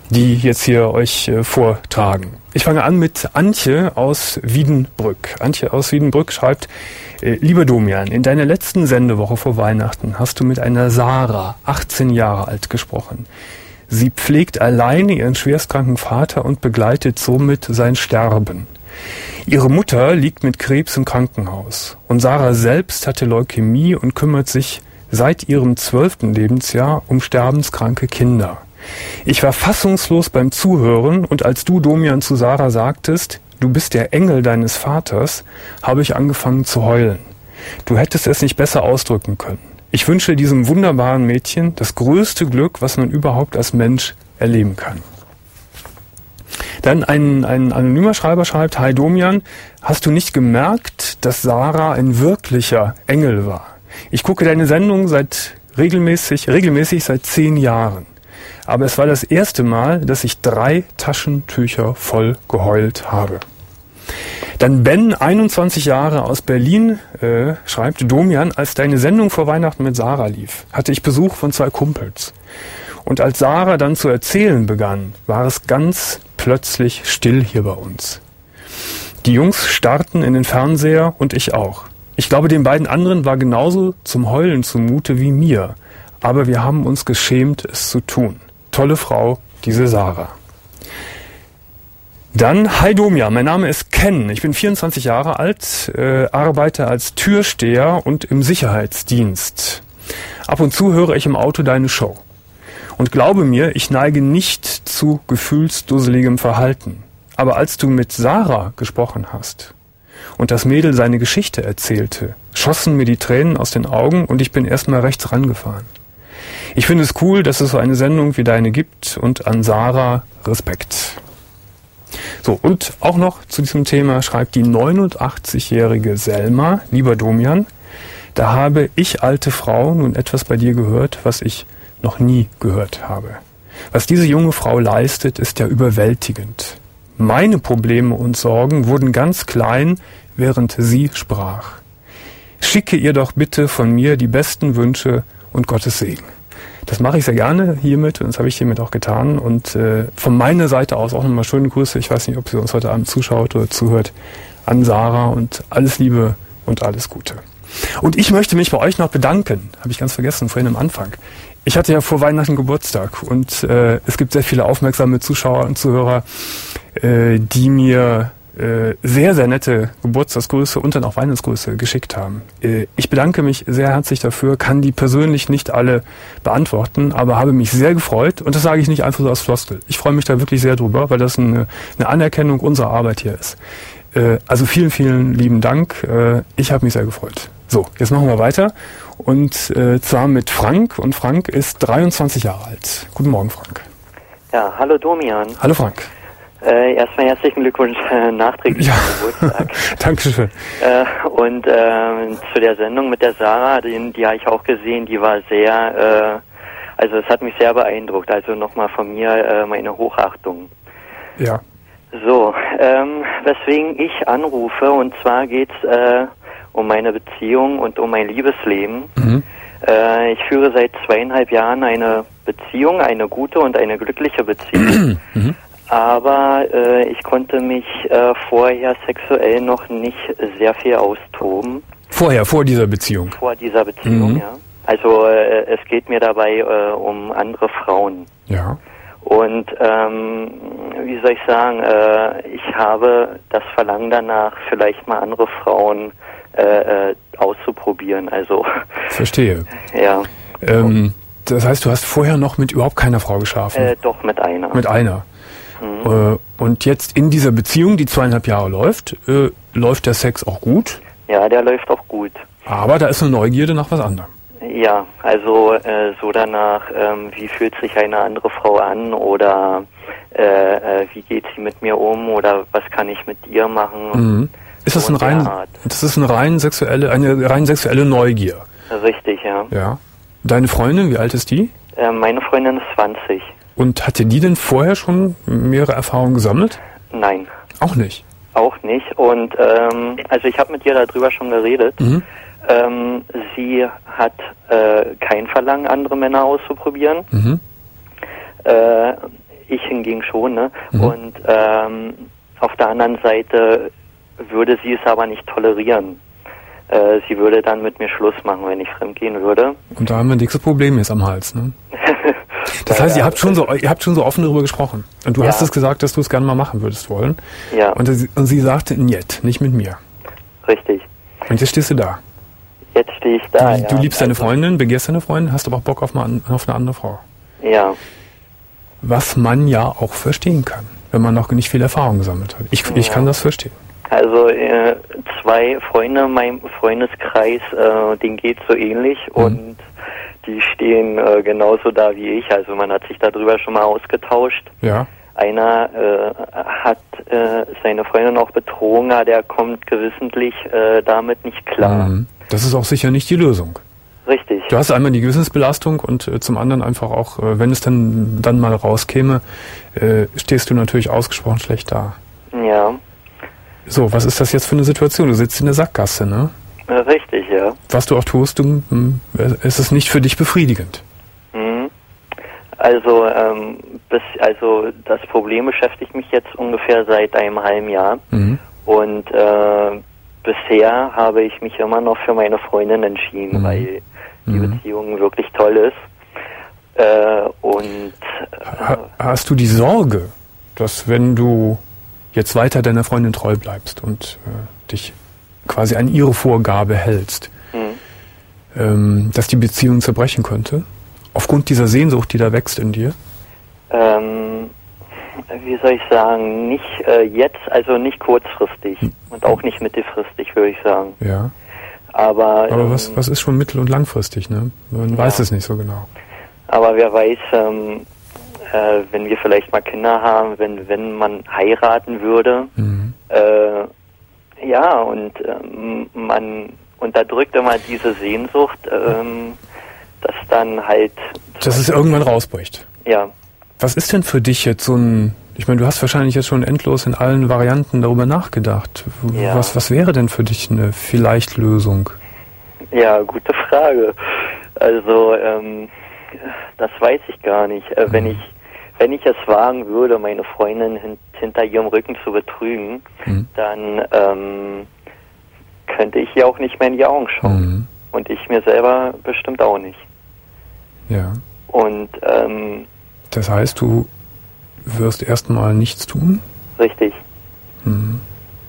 die jetzt hier euch äh, vortragen. Ich fange an mit Antje aus Wiedenbrück. Antje aus Wiedenbrück schreibt, äh, lieber Domian, in deiner letzten Sendewoche vor Weihnachten hast du mit einer Sarah, achtzehn Jahre alt, gesprochen. Sie pflegt alleine ihren schwerstkranken Vater und begleitet somit sein Sterben. Ihre Mutter liegt mit Krebs im Krankenhaus und Sarah selbst hatte Leukämie und kümmert sich seit ihrem zwölften Lebensjahr um sterbenskranke Kinder. Ich war fassungslos beim Zuhören und als du, Domian, zu Sarah sagtest, du bist der Engel deines Vaters, habe ich angefangen zu heulen. Du hättest es nicht besser ausdrücken können. Ich wünsche diesem wunderbaren Mädchen das größte Glück, was man überhaupt als Mensch erleben kann. Dann ein, ein anonymer Schreiber schreibt, Hi Domian, hast du nicht gemerkt, dass Sarah ein wirklicher Engel war? Ich gucke deine Sendung seit regelmäßig, regelmäßig seit zehn Jahren. Aber es war das erste Mal, dass ich drei Taschentücher voll geheult habe. Dann Ben, einundzwanzig Jahre aus Berlin, äh, schreibt, Domian, als deine Sendung vor Weihnachten mit Sarah lief, hatte ich Besuch von zwei Kumpels. Und als Sarah dann zu erzählen begann, war es ganz plötzlich still hier bei uns. Die Jungs starrten in den Fernseher und ich auch. Ich glaube, den beiden anderen war genauso zum Heulen zumute wie mir. Aber wir haben uns geschämt, es zu tun. Tolle Frau, diese Sarah. Dann, hi Domian, mein Name ist Ken. Ich bin vierundzwanzig Jahre alt, äh, arbeite als Türsteher und im Sicherheitsdienst. Ab und zu höre ich im Auto deine Show. Und glaube mir, ich neige nicht zu gefühlsdusseligem Verhalten. Aber als du mit Sarah gesprochen hast und das Mädel seine Geschichte erzählte, schossen mir die Tränen aus den Augen und ich bin erstmal rechts rangefahren. Ich finde es cool, dass es so eine Sendung wie deine gibt und an Sarah Respekt. So, und auch noch zu diesem Thema schreibt die neunundachtzigjährige Selma, lieber Domian, da habe ich, alte Frau, nun etwas bei dir gehört, was ich noch nie gehört habe. Was diese junge Frau leistet, ist ja überwältigend. Meine Probleme und Sorgen wurden ganz klein, während sie sprach. Schicke ihr doch bitte von mir die besten Wünsche und Gottes Segen. Das mache ich sehr gerne hiermit und das habe ich hiermit auch getan. Und äh, von meiner Seite aus auch nochmal schöne Grüße. Ich weiß nicht, ob sie uns heute Abend zuschaut oder zuhört, an Sarah und alles Liebe und alles Gute. Und ich möchte mich bei euch noch bedanken, habe ich ganz vergessen, vorhin am Anfang. Ich hatte ja vor Weihnachten Geburtstag und äh, es gibt sehr viele aufmerksame Zuschauer und Zuhörer, äh, die mir äh, sehr, sehr nette Geburtstagsgrüße und dann auch Weihnachtsgrüße geschickt haben. Äh, ich bedanke mich sehr herzlich dafür, kann die persönlich nicht alle beantworten, aber habe mich sehr gefreut und das sage ich nicht einfach so aus Floskel. Ich freue mich da wirklich sehr drüber, weil das eine, eine Anerkennung unserer Arbeit hier ist. Äh, also vielen, vielen lieben Dank. Äh, ich habe mich sehr gefreut. So, jetzt machen wir weiter und äh, zwar mit Frank und Frank ist dreiundzwanzig Jahre alt. Guten Morgen, Frank. Ja, hallo Domian. Hallo Frank. Äh, erstmal herzlichen Glückwunsch äh, nachträglich ja. zum Geburtstag. Dankeschön. Äh, und äh, zu der Sendung mit der Sarah, die, die habe ich auch gesehen, die war sehr, äh, also es hat mich sehr beeindruckt. Also nochmal von mir äh, meine Hochachtung. Ja. So, ähm, weswegen ich anrufe, und zwar geht's äh, um meine Beziehung und um mein Liebesleben. Mhm. Äh, ich führe seit zweieinhalb Jahren eine Beziehung, eine gute und eine glückliche Beziehung. Mhm. Aber äh, ich konnte mich äh, vorher sexuell noch nicht sehr viel austoben. Vorher, vor dieser Beziehung? Vor dieser Beziehung, mhm. ja. Also äh, es geht mir dabei äh, um andere Frauen. Ja. Und ähm, wie soll ich sagen, äh, ich habe das Verlangen danach, vielleicht mal andere Frauen äh, äh, auszuprobieren. Also verstehe. Ja. Ähm, das heißt, du hast vorher noch mit überhaupt keiner Frau geschlafen? Äh, doch, mit einer. Mit einer. Mhm. Äh, und jetzt in dieser Beziehung, die zweieinhalb Jahre läuft, äh, läuft der Sex auch gut? Ja, der läuft auch gut. Aber da ist eine Neugierde nach was anderem. Ja, also äh, so danach, ähm, wie fühlt sich eine andere Frau an oder äh, äh, wie geht sie mit mir um oder was kann ich mit ihr machen? Mhm. Ist das, so ein rein, das ist eine rein sexuelle, eine rein sexuelle Neugier? Richtig, ja. Ja. Deine Freundin, wie alt ist die? Äh, meine Freundin ist zwanzig. Und hatte die denn vorher schon mehrere Erfahrungen gesammelt? Nein. Auch nicht? Auch nicht. Und ähm, also ich habe mit ihr darüber schon geredet. Mhm. Ähm, sie hat äh, kein Verlangen, andere Männer auszuprobieren. Mhm. Äh, ich hingegen schon, ne? Mhm. Und ähm, auf der anderen Seite würde sie es aber nicht tolerieren. Äh, sie würde dann mit mir Schluss machen, wenn ich fremdgehen würde. Und da haben wir ein dickes Problem jetzt am Hals, ne? Das heißt, ihr habt schon so, ihr habt schon so offen darüber gesprochen. Und du Ja. hast es gesagt, dass du es gerne mal machen würdest wollen. Ja, Und, sie- und sie sagte, niet, nicht mit mir. richtig. Und jetzt stehst du da. Jetzt stehe ich da. du, ja. du liebst deine Also, Freundin, begehrst deine Freundin, hast aber auch Bock auf, mal an, auf eine andere Frau. Ja, Was man ja auch verstehen kann, wenn man noch nicht viel Erfahrung gesammelt hat. Ich, ich Ja. kann das verstehen. also äh, zwei Freunde in meinem Freundeskreis, äh, denen geht's so ähnlich Mhm. und die stehen äh, genauso da wie ich. Also man hat sich darüber schon mal ausgetauscht. Ja. Einer äh, hat äh, seine Freundin auch betrogen, aber der kommt gewissentlich äh, damit nicht klar. Mhm. Das ist auch sicher nicht die Lösung. Richtig. Du hast einmal die Gewissensbelastung und äh, zum anderen einfach auch, äh, wenn es dann, dann mal rauskäme, äh, stehst du natürlich ausgesprochen schlecht da. Ja, So, was ist das jetzt für eine Situation? Du sitzt in der Sackgasse, ne? äh, richtig, ja. Was du auch tust, du, mh, es ist nicht für dich befriedigend. Mhm. Also, ähm, bis, also das Problem beschäftigt mich jetzt ungefähr seit einem halben Jahr Mhm. und äh, bisher habe ich mich immer noch für meine Freundin entschieden, Mhm. weil die Mhm. Beziehung wirklich toll ist. Äh, und Ha, hast du die Sorge, dass wenn du jetzt weiter deiner Freundin treu bleibst und äh, dich quasi an ihre Vorgabe hältst, Mhm. ähm, dass die Beziehung zerbrechen könnte? Aufgrund dieser Sehnsucht, die da wächst in dir? ähm, wie soll ich sagen, nicht äh, jetzt, also nicht kurzfristig und auch nicht mittelfristig, würde ich sagen. Ja. Aber, Aber ähm, was, was ist schon mittel- und langfristig, ne? Man Ja. weiß es nicht so genau. aber wer weiß, ähm, äh, wenn wir vielleicht mal Kinder haben, wenn wenn man heiraten würde, Mhm. äh, ja, und ähm, man unterdrückt immer diese Sehnsucht, ähm, dass dann halt, Dass es irgendwann rausbricht. ja, Was ist denn für dich jetzt so ein, ich meine, du hast wahrscheinlich jetzt schon endlos in allen Varianten darüber nachgedacht. W- Ja. Was, was wäre denn für dich eine vielleicht Lösung? ja, gute Frage. Also, ähm, das weiß ich gar nicht. Äh, wenn ich wenn ich es wagen würde, meine Freundin hin, hinter ihrem Rücken zu betrügen, Mhm. dann ähm, könnte ich ihr auch nicht mehr in die Augen schauen. Mhm. Und ich mir selber bestimmt auch nicht. Ja. Und ähm, Das heißt, du wirst erstmal nichts tun? richtig. Mhm.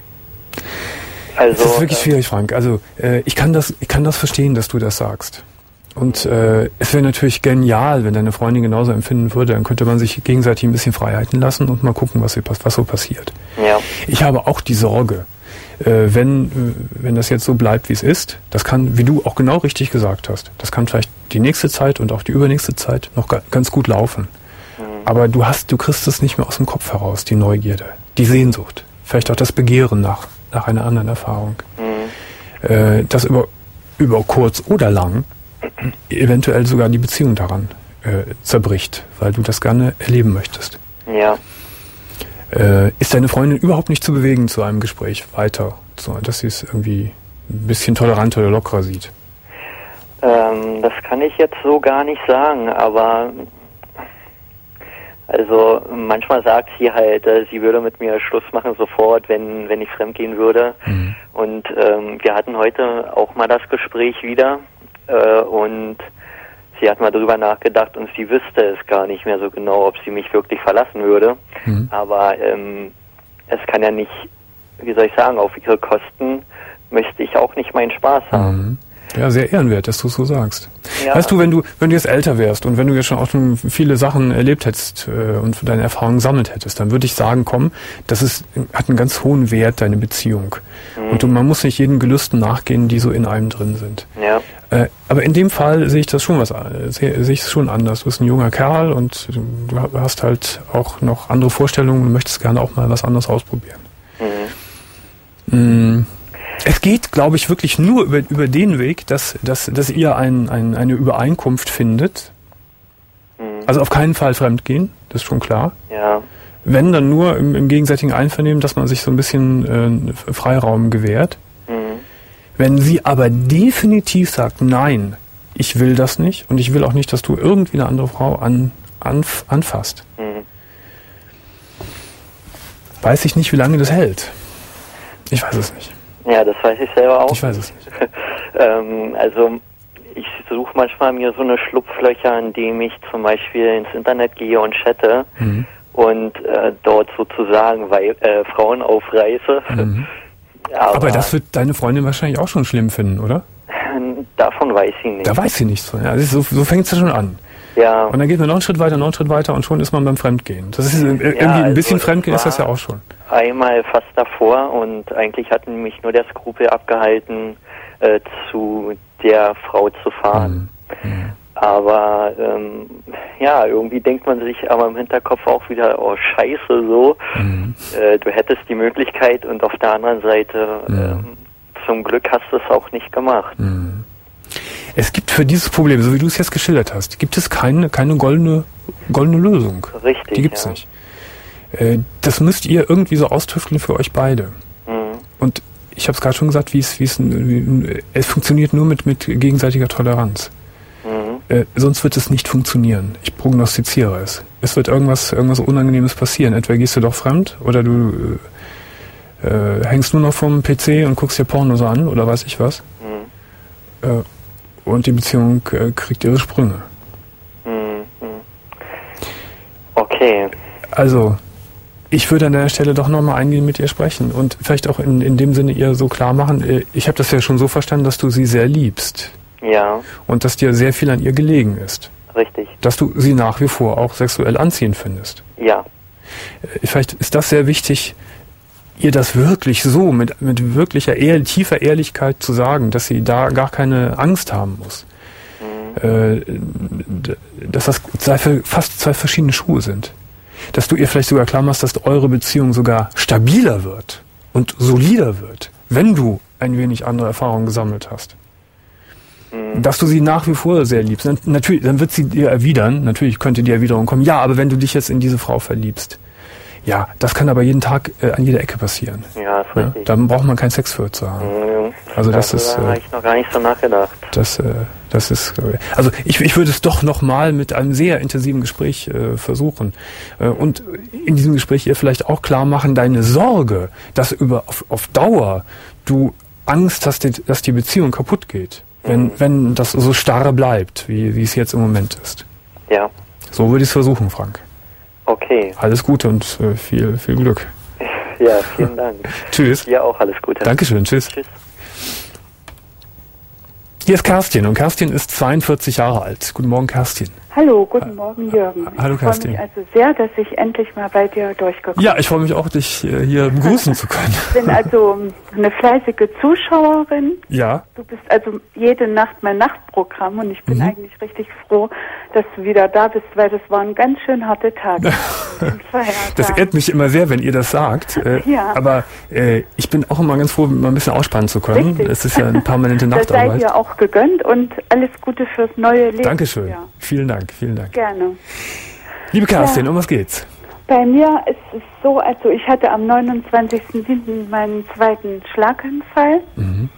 Also, Das ist wirklich äh, schwierig, Frank. Also äh, ich kann das, ich kann das verstehen, dass du das sagst. Und äh, es wäre natürlich genial, wenn deine Freundin genauso empfinden würde. Dann könnte man sich gegenseitig ein bisschen Freiheiten lassen und mal gucken, was, hier, pass- was so passiert. ja, Ich habe auch die Sorge, äh, wenn, äh, wenn das jetzt so bleibt, wie es ist, das kann, wie du auch genau richtig gesagt hast, das kann vielleicht die nächste Zeit und auch die übernächste Zeit noch ga, ganz gut laufen. Aber du hast, du kriegst es nicht mehr aus dem Kopf heraus, die Neugierde, die Sehnsucht, vielleicht auch das Begehren nach, nach einer anderen Erfahrung. mhm. Äh, das über, über kurz oder lang eventuell sogar die Beziehung daran äh, zerbricht, weil du das gerne erleben möchtest. ja. Äh, ist deine Freundin überhaupt nicht zu bewegen zu einem Gespräch weiter, so, dass sie es irgendwie ein bisschen toleranter oder lockerer sieht? Ähm, das kann ich jetzt so gar nicht sagen, aber also manchmal sagt sie halt, äh, sie würde mit mir Schluss machen sofort, wenn wenn ich fremdgehen würde. Mhm. Und ähm, wir hatten heute auch mal das Gespräch wieder äh, und sie hat mal drüber nachgedacht und sie wüsste es gar nicht mehr so genau, ob sie mich wirklich verlassen würde. Mhm. Aber ähm, es kann ja nicht, wie soll ich sagen, auf ihre Kosten möchte ich auch nicht meinen Spaß haben. Mhm. Ja, sehr ehrenwert, dass du es so sagst. Ja. Weißt du, wenn du, wenn du jetzt älter wärst und wenn du jetzt schon auch schon viele Sachen erlebt hättest äh, und deine Erfahrungen gesammelt hättest, dann würde ich sagen, komm, das ist, hat einen ganz hohen Wert, deine Beziehung. Mhm. Und du, man muss nicht jeden Gelüsten nachgehen, die so in einem drin sind. Ja, Äh, aber in dem Fall sehe ich das schon was, äh, sehe, sehe ich es schon anders. Du bist ein junger Kerl und du hast halt auch noch andere Vorstellungen und möchtest gerne auch mal was anderes ausprobieren. mhm. Mm. Es geht, glaube ich, wirklich nur über, über den Weg, dass, dass, dass ihr ein, ein, eine Übereinkunft findet. Mhm. Also auf keinen Fall fremdgehen, das ist schon klar. ja, Wenn, dann nur im, im gegenseitigen Einvernehmen, dass man sich so ein bisschen äh, Freiraum gewährt. mhm. Wenn sie aber definitiv sagt, nein, ich will das nicht und ich will auch nicht, dass du irgendwie eine andere Frau an, anf, anfasst, Mhm. weiß ich nicht, wie lange das hält. Ich weiß es nicht. Ja, das weiß ich selber auch. Ich weiß es nicht. ähm, also ich suche manchmal mir so eine Schlupflöcher, indem ich zum Beispiel ins Internet gehe und chatte mhm. und äh, dort sozusagen Wei- äh, Frauen aufreiße. Mhm. Aber, Aber das wird deine Freundin wahrscheinlich auch schon schlimm finden, oder? Davon weiß sie nicht. Da weiß sie nichts von. Ja, so so fängt es ja schon an. Ja. Und dann geht man noch einen Schritt weiter, noch einen Schritt weiter und schon ist man beim Fremdgehen. Das ist irgendwie ja, ein bisschen also Fremdgehen ist das ja auch schon. Einmal fast davor und eigentlich hat mich nur der Skrupel abgehalten, äh, zu der Frau zu fahren. Mhm. Mhm. Aber ähm, ja, irgendwie denkt man sich aber im Hinterkopf auch wieder, oh Scheiße, so, mhm. äh, du hättest die Möglichkeit und auf der anderen Seite mhm. ähm, zum Glück hast du es auch nicht gemacht. Mhm. Es gibt für dieses Problem, so wie du es jetzt geschildert hast, gibt es keine, keine goldene, goldene Lösung. Richtig, die gibt es ja. nicht. Äh, das müsst ihr irgendwie so austüfteln für euch beide. Mhm. Und ich habe es gerade schon gesagt, wie es, wie es, wie, es funktioniert nur mit, mit gegenseitiger Toleranz. Mhm. Äh, sonst wird es nicht funktionieren. Ich prognostiziere es. Es wird irgendwas, irgendwas Unangenehmes passieren. Entweder gehst du doch fremd oder du äh, hängst nur noch vom P C und guckst dir Pornos an oder weiß ich was. Mhm. Äh, und die Beziehung äh, kriegt ihre Sprünge. Mhm. Okay. Also, ich würde an der Stelle doch nochmal eingehen, mit ihr sprechen und vielleicht auch in, in dem Sinne ihr so klar machen, ich habe das ja schon so verstanden, dass du sie sehr liebst. Ja. Und dass dir sehr viel an ihr gelegen ist. Richtig. Dass du sie nach wie vor auch sexuell anziehend findest. Ja. Vielleicht ist das sehr wichtig, ihr das wirklich so, mit, mit wirklicher, ehr, tiefer Ehrlichkeit zu sagen, dass sie da gar keine Angst haben muss. Mhm. Äh, dass das zwei, fast zwei verschiedene Schuhe sind. Dass du ihr vielleicht sogar klar machst, dass eure Beziehung sogar stabiler wird und solider wird, wenn du ein wenig andere Erfahrungen gesammelt hast. Mhm. Dass du sie nach wie vor sehr liebst. Und natürlich, dann wird sie dir erwidern, natürlich könnte die Erwiderung kommen, ja, aber wenn du dich jetzt in diese Frau verliebst, ja, das kann aber jeden Tag äh, an jeder Ecke passieren. Ja, ist richtig. Ja, dann braucht man keinen Sex für zu haben. Mhm. Also das, das ist. Da habe ich noch gar nicht so nachgedacht. Das, äh, das ist. Äh, also ich, ich würde es doch nochmal mit einem sehr intensiven Gespräch äh, versuchen äh, und in diesem Gespräch ihr vielleicht auch klar machen, deine Sorge, dass über auf, auf Dauer du Angst hast, dass die Beziehung kaputt geht, wenn mhm. wenn das so starr bleibt, wie wie es jetzt im Moment ist. Ja. So würde ich es versuchen, Frank. Okay. Alles Gute und äh, viel viel Glück. Ja, vielen Dank. Tschüss. Dir auch alles Gute. Dankeschön. Tschüss. Tschüss. Hier ist Kerstin und Kerstin ist zweiundvierzig Jahre alt. Guten Morgen, Kerstin. Hallo, guten Morgen, Jürgen. Hallo, Kerstin. Ich freue mich also sehr, dass ich endlich mal bei dir durchgekommen bin. Ja, ich freue mich auch, dich äh, hier begrüßen zu können. Ich bin also eine fleißige Zuschauerin. Ja. Du bist also jede Nacht mein Nachtprogramm und ich bin mhm. eigentlich richtig froh, dass du wieder da bist, weil das waren ganz schön harte Tage. Das ehrt mich immer sehr, wenn ihr das sagt. Äh, ja. Aber äh, ich bin auch immer ganz froh, mal ein bisschen ausspannen zu können. Richtig. Es ist ja eine permanente Nachtarbeit. Das sei dir auch gegönnt und alles Gute fürs neue Leben. Dankeschön. Ja. Vielen Dank, vielen Dank. Gerne. Liebe Kerstin, ja. um was geht's? Bei mir ist es so, also ich hatte am neunundzwanzigsten siebten meinen zweiten Schlaganfall. Mhm.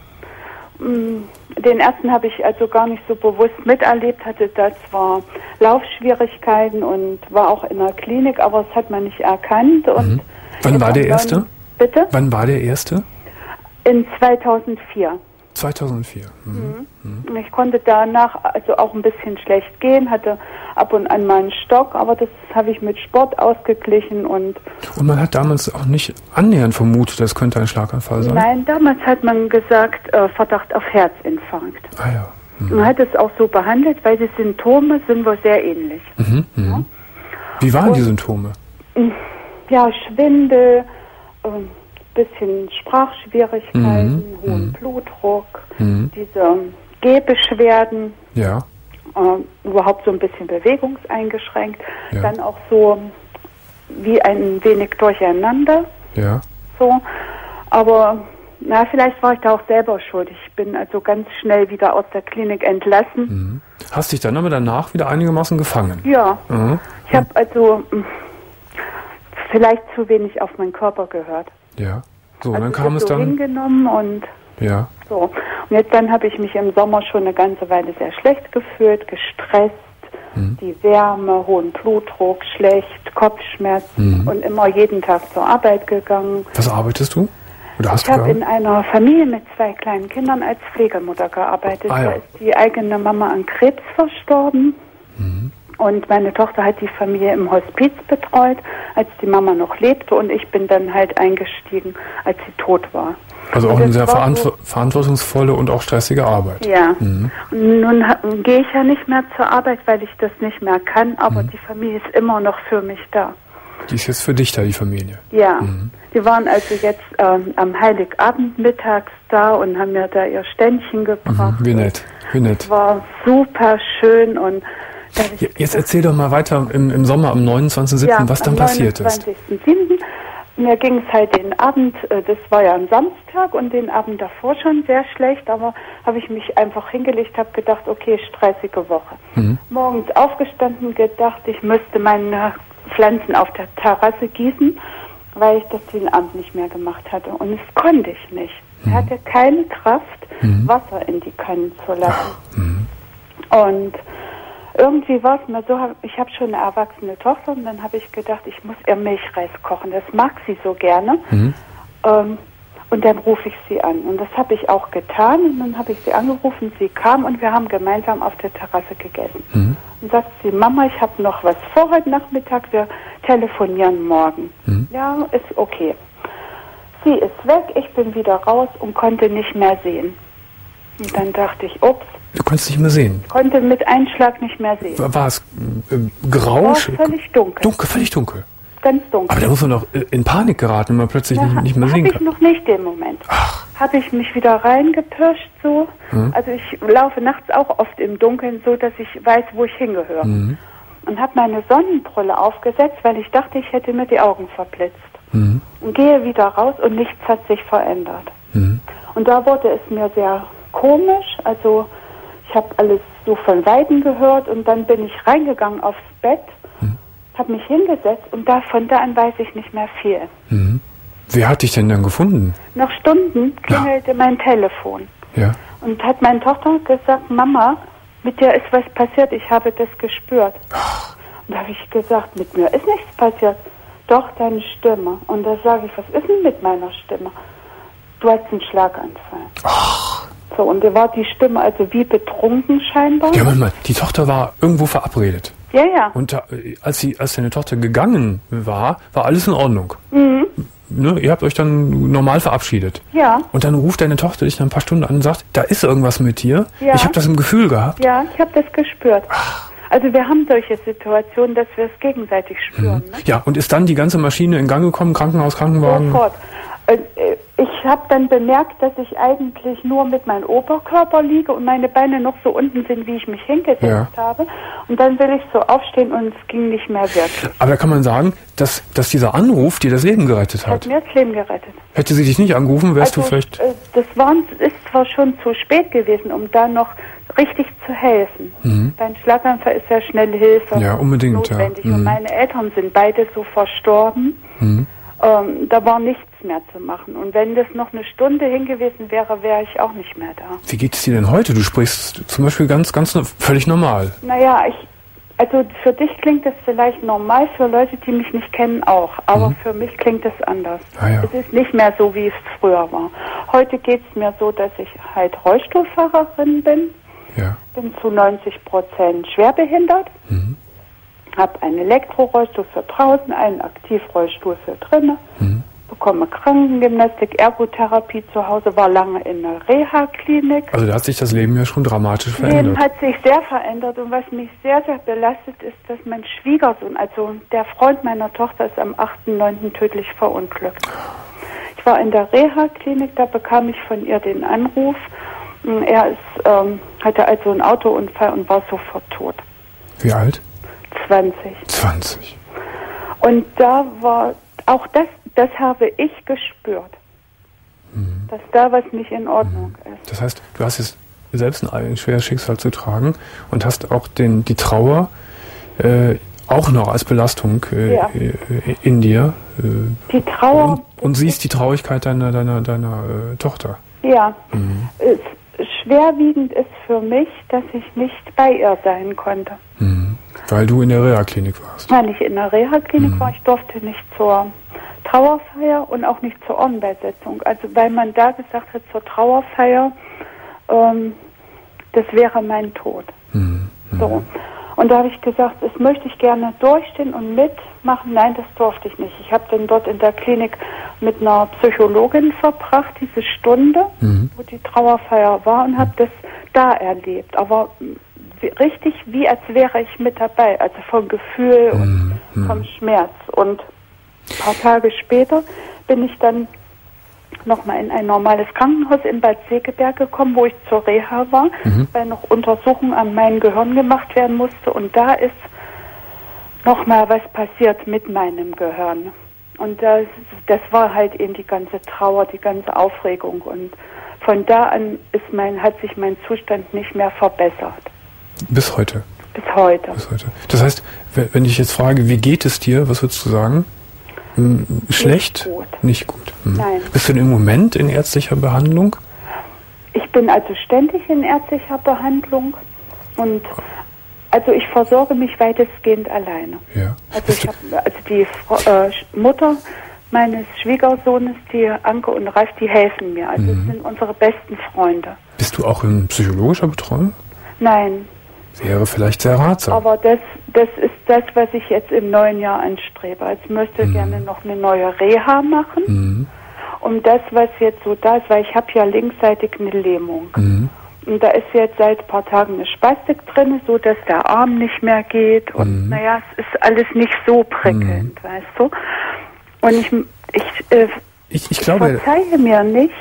Den ersten habe ich also gar nicht so bewusst miterlebt, hatte da zwar Laufschwierigkeiten und war auch in der Klinik, aber das hat man nicht erkannt. Und mhm. Wann war der erste? Bitte? Wann war der erste? In zweitausendvier. zweitausendvier. Mhm. Mhm. Ich konnte danach also auch ein bisschen schlecht gehen, hatte ab und an mal einen Stock, aber das habe ich mit Sport ausgeglichen. Und und man hat damals auch nicht annähernd vermutet, das könnte ein Schlaganfall sein? Nein, damals hat man gesagt, äh, Verdacht auf Herzinfarkt. Ah ja. Mhm. Man hat es auch so behandelt, weil die Symptome sind wohl sehr ähnlich. Mhm, mhm. Ja? Wie waren und, die Symptome? Ja, Schwindel, äh, bisschen Sprachschwierigkeiten, mhm. hohen mhm. Blutdruck, mhm. diese Gehbeschwerden, ja. äh, überhaupt so ein bisschen bewegungseingeschränkt, ja. dann auch so wie ein wenig durcheinander. Ja. So, aber na, vielleicht war ich da auch selber schuld. Ich bin also ganz schnell wieder aus der Klinik entlassen. Mhm. Hast dich dann aber danach wieder einigermaßen gefangen? Ja. Mhm. Ich habe also mh, vielleicht zu wenig auf meinen Körper gehört. Ja. So, also und dann kam es so dann hingenommen und ja. so. Und jetzt dann habe ich mich im Sommer schon eine ganze Weile sehr schlecht gefühlt, gestresst, Mhm. Die Wärme, hohen Blutdruck, schlecht, Kopfschmerzen mhm. und immer jeden Tag zur Arbeit gegangen. Was arbeitest du? Oder hast ich habe in einer Familie mit zwei kleinen Kindern als Pflegemutter gearbeitet. Ah, ja. Da ist die eigene Mama an Krebs verstorben. Mhm. Und meine Tochter hat die Familie im Hospiz betreut, als die Mama noch lebte. Und ich bin dann halt eingestiegen, als sie tot war. Also auch eine sehr verantw- verantwortungsvolle und auch stressige Arbeit. Ja. Mhm. Und nun ha- gehe ich ja nicht mehr zur Arbeit, weil ich das nicht mehr kann. Aber mhm. die Familie ist immer noch für mich da. Die ist jetzt für dich da, die Familie? Ja. Mhm. Die waren also jetzt ähm, am Heiligabend mittags da und haben mir da ihr Ständchen gebracht. Mhm. Wie nett, wie nett. Es war super schön und jetzt erzähl doch mal weiter im, im Sommer am neunundzwanzigsten siebten, ja, was dann passiert ist. Am neunundzwanzigsten siebten Mir ging es halt den Abend, das war ja ein Samstag und den Abend davor schon sehr schlecht, aber habe ich mich einfach hingelegt, habe gedacht, okay, stressige Woche. Mhm. Morgens aufgestanden, gedacht, ich müsste meine Pflanzen auf der Terrasse gießen, weil ich das den Abend nicht mehr gemacht hatte. Und das konnte ich nicht. Ich mhm. hatte keine Kraft, mhm. Wasser in die Kannen zu lassen. Mhm. Und irgendwie war es mir so, ich habe schon eine erwachsene Tochter und dann habe ich gedacht, ich muss ihr Milchreis kochen. Das mag sie so gerne. Mhm. Ähm, und dann rufe ich sie an. Und das habe ich auch getan. Und dann habe ich sie angerufen, sie kam und wir haben gemeinsam auf der Terrasse gegessen. Mhm. Und sagt sie, Mama, ich habe noch was vor heute Nachmittag, wir telefonieren morgen. Mhm. Ja, ist okay. Sie ist weg, ich bin wieder raus und konnte nicht mehr sehen. Und dann dachte ich, ups. Du konntest nicht mehr sehen? Konnte mit Einschlag nicht mehr sehen. War, war es äh, grau? War völlig dunkel. Dunkel, völlig dunkel. Ganz dunkel. Aber da muss man doch äh, in Panik geraten, wenn man plötzlich ja, nicht, nicht mehr sehen kann. Habe ich noch nicht den Moment. Habe ich mich wieder reingepirscht so. Mhm. Also ich laufe nachts auch oft im Dunkeln so, dass ich weiß, wo ich hingehöre. Mhm. Und habe meine Sonnenbrille aufgesetzt, weil ich dachte, ich hätte mir die Augen verblitzt. Mhm. Und gehe wieder raus und nichts hat sich verändert. Mhm. Und da wurde es mir sehr komisch, also ich habe alles so von Weitem gehört und dann bin ich reingegangen aufs Bett, mhm. habe mich hingesetzt und da, von da an weiß ich nicht mehr viel. Mhm. Wer hat dich denn dann gefunden? Nach Stunden klingelte ja. mein Telefon. Ja. Und hat meine Tochter gesagt, Mama, mit dir ist was passiert, ich habe das gespürt. Ach. Und da habe ich gesagt, mit mir ist nichts passiert. Doch, deine Stimme. Und da sage ich, was ist denn mit meiner Stimme? Du hast einen Schlaganfall. Ach. So, und da war die Stimme also wie betrunken scheinbar. Ja, Moment mal, die Tochter war irgendwo verabredet. Ja, ja. Und da, als, sie, als deine Tochter gegangen war, war alles in Ordnung. Mhm. Ne, ihr habt euch dann normal verabschiedet. Ja. Und dann ruft deine Tochter dich nach ein paar Stunden an und sagt, da ist irgendwas mit dir. Ja. Ich habe das im Gefühl gehabt. Ja, ich habe das gespürt. Ach. Also wir haben solche Situationen, dass wir es gegenseitig spüren. Mhm. Ne? Ja, und ist dann die ganze Maschine in Gang gekommen, Krankenhaus, Krankenwagen? Sofort. Ich habe dann bemerkt, dass ich eigentlich nur mit meinem Oberkörper liege und meine Beine noch so unten sind, wie ich mich hingesetzt ja. habe. Und dann will ich so aufstehen und es ging nicht mehr wirklich. Aber da kann man sagen, dass, dass dieser Anruf dir das Leben gerettet hat. Hat mir das Leben gerettet. Hätte sie dich nicht angerufen, wärst also, du vielleicht... Das war, ist zwar schon zu spät gewesen, um da noch richtig zu helfen. Mhm. Beim Schlaganfall ist ja schnelle Hilfe ja, unbedingt, notwendig. Ja. Mhm. Und meine Eltern sind beide so verstorben. Mhm. Ähm, da war nichts mehr zu machen. Und wenn das noch eine Stunde hingewiesen wäre, wäre ich auch nicht mehr da. Wie geht es dir denn heute? Du sprichst zum Beispiel ganz, ganz völlig normal. Naja, ich, also für dich klingt das vielleicht normal, für Leute, die mich nicht kennen, auch. Aber mhm. für mich klingt das anders. Ah, ja. Es ist nicht mehr so, wie es früher war. Heute geht es mir so, dass ich halt Rollstuhlfahrerin bin. Ja. Bin zu neunzig Prozent schwerbehindert. Mhm. Habe einen Elektrorollstuhl für draußen, einen Aktivrollstuhl für drinnen, mhm. bekomme Krankengymnastik, Ergotherapie zu Hause, war lange in der Reha-Klinik. Also da hat sich das Leben ja schon dramatisch verändert. Das Leben hat sich sehr verändert und was mich sehr, sehr belastet ist, dass mein Schwiegersohn, also der Freund meiner Tochter, ist am achten neunten tödlich verunglückt. Ich war in der Reha-Klinik, da bekam ich von ihr den Anruf. Er ist, ähm, hatte also einen Autounfall und war sofort tot. Wie alt? zwanzig. zwanzig. Und da war, auch das, das habe ich gespürt, mhm. dass da was nicht in Ordnung mhm. ist. Das heißt, du hast jetzt selbst ein, ein schweres Schicksal zu tragen und hast auch den, die Trauer äh, auch noch als Belastung äh, ja. in dir. Äh, die Trauer. Und, und siehst die Traurigkeit deiner, deiner, deiner äh, Tochter. Ja. Mhm. Es, schwerwiegend ist für mich, dass ich nicht bei ihr sein konnte. Mhm. Weil du in der Reha-Klinik warst? Weil ich in der Reha-Klinik mhm. war. Ich durfte nicht zur Trauerfeier und auch nicht zur Urnenbeisetzung. Also weil man da gesagt hat, zur Trauerfeier, ähm, das wäre mein Tod. Mhm. So. Und da habe ich gesagt, das möchte ich gerne durchstehen und mitmachen. Nein, das durfte ich nicht. Ich habe dann dort in der Klinik mit einer Psychologin verbracht, diese Stunde, mhm. wo die Trauerfeier war, und habe das da erlebt. Aber wie, richtig wie als wäre ich mit dabei, also vom Gefühl mhm. und vom Schmerz. Und ein paar Tage später bin ich dann nochmal in ein normales Krankenhaus in Bad Segeberg gekommen, wo ich zur Reha war, mhm. weil noch Untersuchungen an meinem Gehirn gemacht werden musste. Und da ist nochmal was passiert mit meinem Gehirn. Und das, das war halt eben die ganze Trauer, die ganze Aufregung. Und von da an ist mein, hat sich mein Zustand nicht mehr verbessert. Bis heute? Bis heute. Bis heute. Das heißt, wenn ich jetzt frage, wie geht es dir, was würdest du sagen? Hm, schlecht? Nicht gut. Nicht gut. Hm. Nein. Bist du denn im Moment in ärztlicher Behandlung? Ich bin also ständig in ärztlicher Behandlung und also ich versorge mich weitestgehend alleine. Ja. Also ich habe also die Frau, äh, Mutter meines Schwiegersohnes, die Anke und Ralf, die helfen mir. Also mhm. das sind unsere besten Freunde. Bist du auch in psychologischer Betreuung? Nein. Wäre vielleicht sehr ratsam. Aber das, das ist das, was ich jetzt im neuen Jahr anstrebe. Also ich möchte mhm. gerne noch eine neue Reha machen. Mhm. Um das, was jetzt so da ist, weil ich habe ja linksseitig eine Lähmung. Mhm. Und da ist jetzt seit ein paar Tagen eine Spastik drin, so dass der Arm nicht mehr geht. Und mhm. naja, es ist alles nicht so prickelnd, mhm. weißt du. Und ich, ich, äh, ich, ich, glaube, ich verzeihe mir nicht,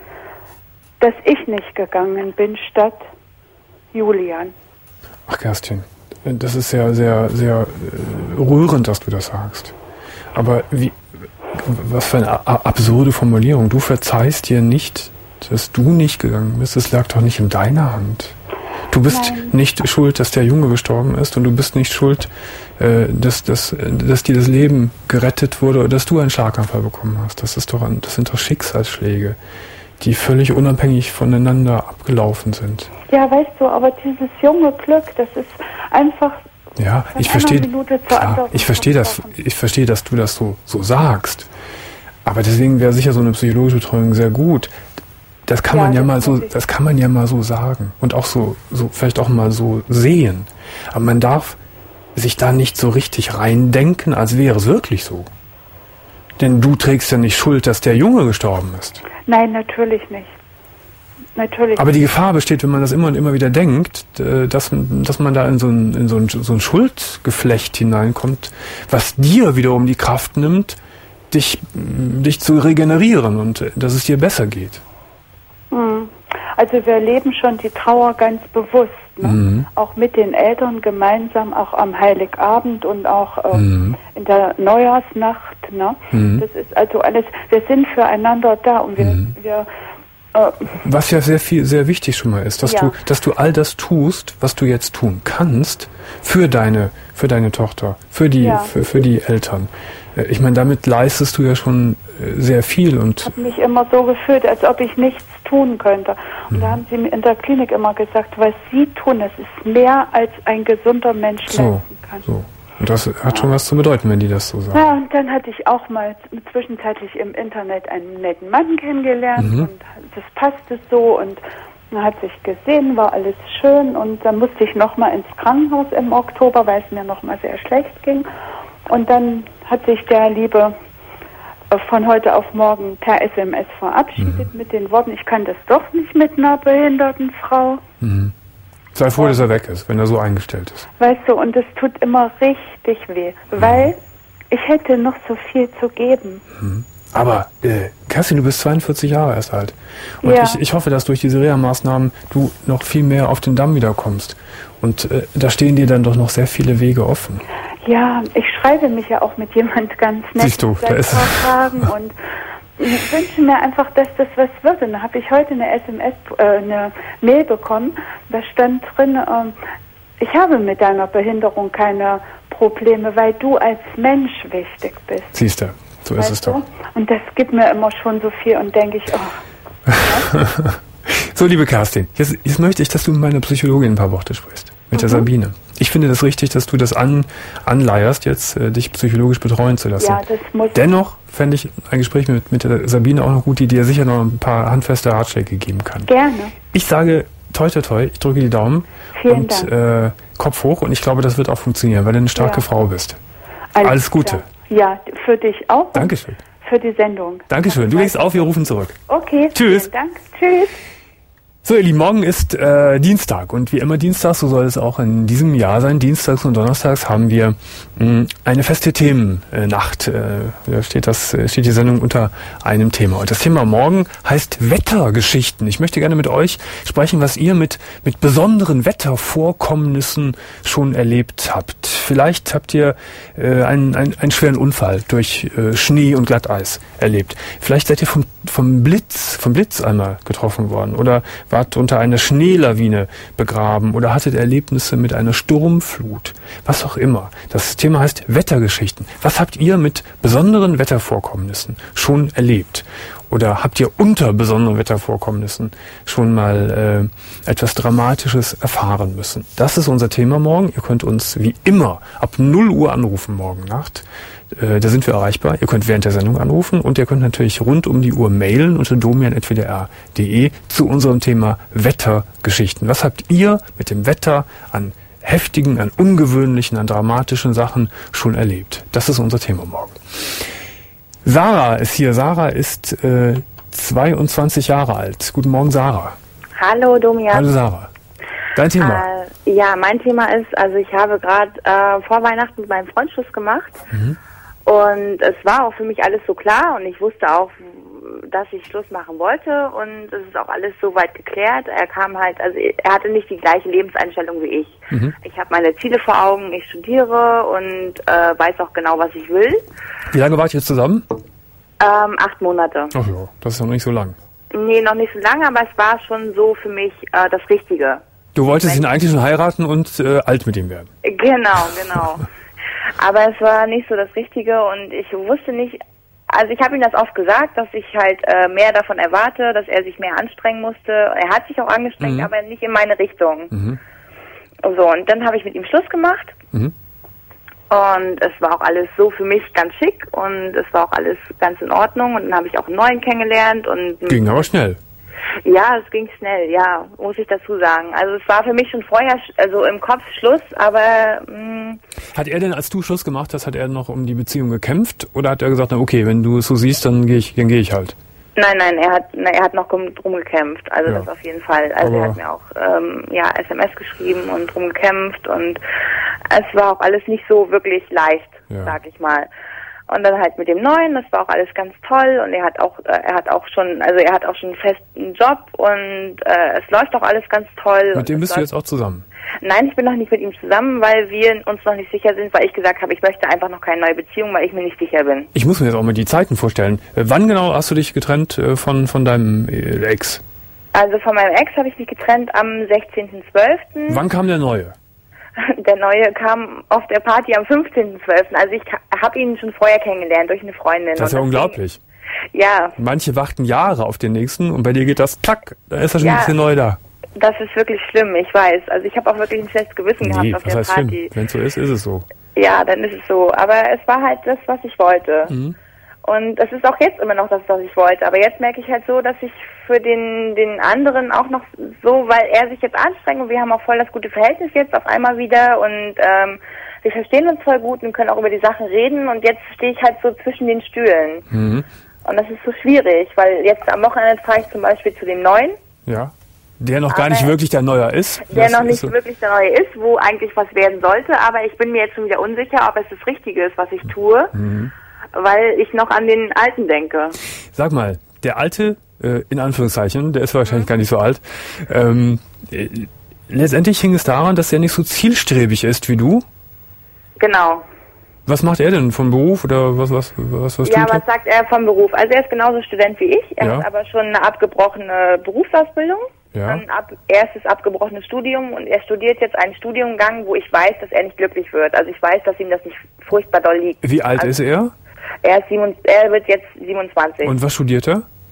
dass ich nicht gegangen bin statt Julian. Ach, Kerstin, das ist sehr, sehr, sehr rührend, dass du das sagst. Aber wie, was für eine absurde Formulierung. Du verzeihst dir nicht, dass du nicht gegangen bist. Das lag doch nicht in deiner Hand. Du bist Nein. nicht schuld, dass der Junge gestorben ist, und du bist nicht schuld, äh, dass, dass, dass dir das Leben gerettet wurde oder dass du einen Schlaganfall bekommen hast. Das ist doch ein, das sind doch Schicksalsschläge, die völlig unabhängig voneinander abgelaufen sind. Ja, weißt du, aber dieses junge Glück, das ist einfach. Ja, ich verstehe. Klar, ich verstehe das. Ich verstehe, dass du das so so sagst. Aber deswegen wäre sicher so eine psychologische Betreuung sehr gut. Das kann ja, man ja mal so, das kann man ja mal so sagen und auch so, so vielleicht auch mal so sehen. Aber man darf sich da nicht so richtig reindenken, als wäre es wirklich so. Denn du trägst ja nicht Schuld, dass der Junge gestorben ist. Nein, natürlich nicht. Natürlich. Aber die Gefahr besteht, wenn man das immer und immer wieder denkt, dass, dass man da in so ein, in so ein, so ein Schuldgeflecht hineinkommt, was dir wiederum die Kraft nimmt, dich, dich zu regenerieren und dass es dir besser geht. Also wir erleben schon die Trauer ganz bewusst, ne? Mhm. Auch mit den Eltern gemeinsam, auch am Heiligabend und auch äh, mhm. in der Neujahrsnacht. Ne? Mhm. Das ist also alles, wir sind füreinander da und wir, mhm. wir äh, was ja sehr viel, sehr wichtig schon mal ist, dass ja. du, dass du all das tust, was du jetzt tun kannst für deine, für deine Tochter, für die, ja. für, für die Eltern. Ich meine, damit leistest du ja schon sehr viel. Und ich habe mich immer so gefühlt, als ob ich nichts tun könnte. Und mhm. da haben sie mir in der Klinik immer gesagt, was sie tun, das ist mehr, als ein gesunder Mensch so, leisten kann. So. Und das hat ja. schon was zu bedeuten, wenn die das so sagen. Ja, und dann hatte ich auch mal zwischenzeitlich im Internet einen netten Mann kennengelernt mhm. und das passte so und man hat sich gesehen, war alles schön, und dann musste ich nochmal ins Krankenhaus im Oktober, weil es mir nochmal sehr schlecht ging. Und dann hat sich der Liebe von heute auf morgen per S M S verabschiedet mhm. mit den Worten, ich kann das doch nicht mit einer behinderten Frau. Mhm. Sei froh, dass er weg ist, wenn er so eingestellt ist. Weißt du, und es tut immer richtig weh, mhm. weil ich hätte noch so viel zu geben. Mhm. Aber, äh, Kerstin, du bist zweiundvierzig Jahre erst alt. Und ja. ich, ich hoffe, dass durch diese Reha-Maßnahmen du noch viel mehr auf den Damm wiederkommst. Und äh, da stehen dir dann doch noch sehr viele Wege offen. Ja, ich schreibe mich ja auch mit jemand ganz nett. Siehst du, da ist Fragen und ich wünsche mir einfach, dass das was wird. Und da habe ich heute eine S M S, äh, eine Mail bekommen. Da stand drin, äh, ich habe mit deiner Behinderung keine Probleme, weil du als Mensch wichtig bist. Siehst du, so weißt ist es doch. Du? Und das gibt mir immer schon so viel und denke ich, oh. So, liebe Kerstin, jetzt, jetzt möchte ich, dass du mit meiner Psychologin ein paar Worte sprichst. mit der Sabine. Ich finde das richtig, dass du das an, anleierst, jetzt äh, dich psychologisch betreuen zu lassen. Ja, das muss Dennoch fände ich ein Gespräch mit, mit der Sabine auch noch gut, die dir sicher noch ein paar handfeste Ratschläge geben kann. Gerne. Ich sage toi toi toi, ich drücke die Daumen. Vielen und Dank. Äh, Kopf hoch, und ich glaube, das wird auch funktionieren, weil du eine starke Ja. Frau bist. Alles, Alles Gute. klar. Ja, für dich auch. und Dankeschön. Für die Sendung. Dankeschön. Du legst auf, wir rufen zurück. Okay. Tschüss. Vielen Dank. Tschüss. So, ihr Lieben, morgen ist äh, Dienstag, und wie immer Dienstags, so soll es auch in diesem Jahr sein, dienstags und donnerstags haben wir mh, eine feste Themennacht. Äh, da steht das, steht die Sendung unter einem Thema. Und das Thema morgen heißt Wettergeschichten. Ich möchte gerne mit euch sprechen, was ihr mit, mit besonderen Wettervorkommnissen schon erlebt habt. Vielleicht habt ihr äh, einen, einen, einen schweren Unfall durch äh, Schnee und Glatteis erlebt. Vielleicht seid ihr vom, vom Blitz, vom Blitz einmal getroffen worden, oder wart unter einer Schneelawine begraben oder hattet Erlebnisse mit einer Sturmflut. Was auch immer. Das Thema heißt Wettergeschichten. Was habt ihr mit besonderen Wettervorkommnissen schon erlebt? Oder habt ihr unter besonderen Wettervorkommnissen schon mal äh, etwas Dramatisches erfahren müssen? Das ist unser Thema morgen. Ihr könnt uns wie immer ab null Uhr anrufen morgen Nacht. Äh, da sind wir erreichbar. Ihr könnt während der Sendung anrufen, und ihr könnt natürlich rund um die Uhr mailen unter domian at w d r punkt d e zu unserem Thema Wettergeschichten. Was habt ihr mit dem Wetter an heftigen, an ungewöhnlichen, an dramatischen Sachen schon erlebt? Das ist unser Thema morgen. Sarah ist hier. Sarah ist äh, zweiundzwanzig Jahre alt. Guten Morgen, Sarah. Hallo, Domian. Hallo, Sarah. Dein Thema? Äh, ja, mein Thema ist, also ich habe gerade äh, vor Weihnachten mit meinem Freund Schluss gemacht. Mhm. Und es war auch für mich alles so klar, und ich wusste auch, dass ich Schluss machen wollte, und es ist auch alles so weit geklärt. Er kam halt, also er hatte nicht die gleiche Lebenseinstellung wie ich. Mhm. Ich habe meine Ziele vor Augen, ich studiere und äh, weiß auch genau, was ich will. Wie lange wart ihr jetzt zusammen? Ähm, acht Monate. Ach ja, das ist noch nicht so lang. Nee, noch nicht so lange, aber es war schon so für mich äh, das Richtige. Du wolltest ihn eigentlich schon heiraten und äh, alt mit ihm werden. Genau, genau. Aber es war nicht so das Richtige, und ich wusste nicht, also ich habe ihm das oft gesagt, dass ich halt äh, mehr davon erwarte, dass er sich mehr anstrengen musste. Er hat sich auch angestrengt, Mhm. aber nicht in meine Richtung. Mhm. So, und dann habe ich mit ihm Schluss gemacht. Mhm. Und es war auch alles so für mich ganz schick, und es war auch alles ganz in Ordnung, und dann habe ich auch einen neuen kennengelernt. Und Ging aber schnell. ja, es ging schnell, ja, muss ich dazu sagen. Also es war für mich schon vorher, also im Kopf Schluss, aber mh, Hat er denn, als du Schluss gemacht hast, hat er noch um die Beziehung gekämpft, oder hat er gesagt, na okay, wenn du es so siehst, dann gehe ich, dann gehe ich halt? nein, nein, er hat, na, er hat noch drum gekämpft, also Ja. das auf jeden Fall. Also Aber er hat mir auch ähm, ja S M S geschrieben und drum gekämpft, und es war auch alles nicht so wirklich leicht, Ja. sag ich mal. Und dann halt mit dem Neuen, das war auch alles ganz toll, und er hat auch, äh, er hat auch schon, also er hat auch schon einen festen Job, und äh, es läuft auch alles ganz toll. Mit dem Und bist es du läuft- jetzt auch zusammen? Nein, ich bin noch nicht mit ihm zusammen, weil wir uns noch nicht sicher sind, weil ich gesagt habe, ich möchte einfach noch keine neue Beziehung, weil ich mir nicht sicher bin. Ich muss mir jetzt auch mal die Zeiten vorstellen. Äh, wann genau hast du dich getrennt äh, von, von deinem äh, Ex? Also von meinem Ex habe ich mich getrennt am sechzehnten zwölften Wann kam der Neue? Der Neue kam auf der Party am fünfzehnten zwölften Also ich habe ihn schon vorher kennengelernt durch eine Freundin. Das ist ja Und deswegen- unglaublich. Ja, Manche warten Jahre auf den nächsten, und bei dir geht das klack, da ist er schon Ja. ein bisschen neu da. das ist wirklich schlimm, ich weiß. Also ich habe auch wirklich ein schlechtes Gewissen Nee, gehabt auf was der heißt Party. schlimm? Wenn es so ist, ist es so. Ja, dann ist es so. Aber es war halt das, was ich wollte. Mhm. Und es ist auch jetzt immer noch das, was ich wollte. Aber jetzt merke ich halt so, dass ich für den den anderen auch noch so, weil er sich jetzt anstrengt, und wir haben auch voll das gute Verhältnis jetzt auf einmal wieder, und ähm, wir verstehen uns voll gut und können auch über die Sachen reden, und jetzt stehe ich halt so zwischen den Stühlen. Mhm. Und das ist so schwierig, weil jetzt am Wochenende fahre ich zum Beispiel zu dem Neuen, Ja. Der noch gar Aber nicht wirklich der Neuer ist. der Das noch ist nicht so. wirklich der Neue ist, wo eigentlich was werden sollte, aber ich bin mir jetzt schon wieder unsicher, ob es das Richtige ist, was ich tue, Mhm. weil ich noch an den Alten denke. Sag mal, der Alte, äh, in Anführungszeichen, der ist Mhm. wahrscheinlich gar nicht so alt, ähm, äh, letztendlich hing es daran, dass er nicht so zielstrebig ist wie du. Genau. Was macht er denn vom Beruf, oder was, was, was, was Ja, tut er? was sagt er vom Beruf? Also er ist genauso Student wie ich, er Ja. hat aber schon eine abgebrochene Berufsausbildung, Ja. ein ab, erstes abgebrochenes Studium, und er studiert jetzt einen Studiengang, wo ich weiß, dass er nicht glücklich wird. Also ich weiß, dass ihm das nicht furchtbar doll liegt. Wie alt also, ist er? Er, ist sieben, er wird jetzt siebenundzwanzig. Und was studiert er?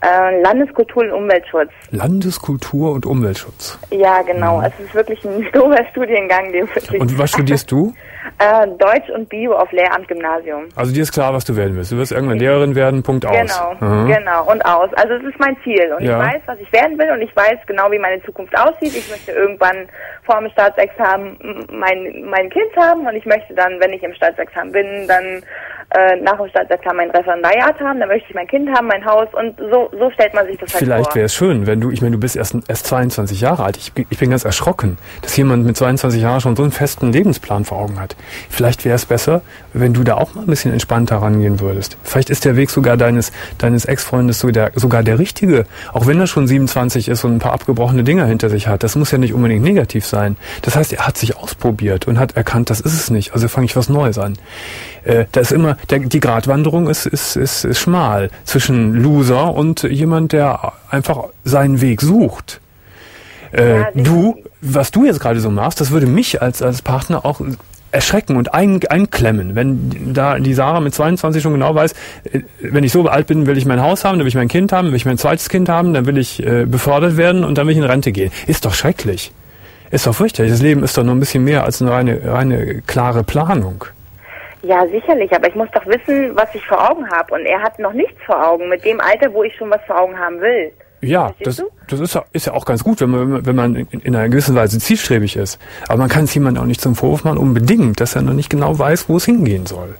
Äh, Landeskultur und Umweltschutz. Landeskultur und Umweltschutz. Ja, genau. Mhm. Es ist wirklich ein doofer Studiengang. Den wirklich und was studierst du? Äh, Deutsch und Bio auf Lehramt Gymnasium. Also dir ist klar, was du werden willst. Du wirst irgendwann Lehrerin werden, Punkt aus. Genau, mhm. genau. Und aus. Also es ist mein Ziel. Und ja. ich weiß, was ich werden will und ich weiß genau, wie meine Zukunft aussieht. Ich möchte irgendwann vor dem Staatsexamen mein, mein Kind haben und ich möchte dann, wenn ich im Staatsexamen bin, dann äh, nach dem Staatsexamen mein Referendariat haben. Dann möchte ich mein Kind haben, mein Haus und so, so stellt man sich das halt Vielleicht vor. wäre es schön, wenn du, ich meine, du bist erst, erst zweiundzwanzig Jahre alt. Ich, ich bin ganz erschrocken, dass jemand mit zweiundzwanzig Jahren schon so einen festen Lebensplan vor Augen hat. Vielleicht wäre es besser, wenn du da auch mal ein bisschen entspannter rangehen würdest. Vielleicht ist der Weg sogar deines, deines Ex-Freundes so der, sogar der richtige. Auch wenn er schon siebenundzwanzig ist und ein paar abgebrochene Dinger hinter sich hat. Das muss ja nicht unbedingt negativ sein. Das heißt, er hat sich ausprobiert und hat erkannt, das ist es nicht. Also fange ich was Neues an. Äh, da ist immer, der, die Gratwanderung ist, ist, ist, ist schmal zwischen Loser und jemand, der einfach seinen Weg sucht. Äh, ja, du, was du jetzt gerade so machst, das würde mich als, als Partner auch erschrecken und ein, einklemmen, wenn da die Sarah mit zweiundzwanzig schon genau weiß, wenn ich so alt bin, will ich mein Haus haben, dann will ich mein Kind haben, will ich mein zweites Kind haben, dann will ich äh, befördert werden und dann will ich in Rente gehen. Ist doch schrecklich. Ist doch fürchterlich. Das Leben ist doch noch ein bisschen mehr als eine reine, reine klare Planung. Ja, sicherlich, aber ich muss doch wissen, was ich vor Augen habe. Und er hat noch nichts vor Augen, mit dem Alter, wo ich schon was vor Augen haben will. Ja, das, das ist, ja, ist ja auch ganz gut, wenn man, wenn man in, in einer gewissen Weise zielstrebig ist. Aber man kann es jemandem auch nicht zum Vorwurf machen, unbedingt, dass er noch nicht genau weiß, wo es hingehen soll.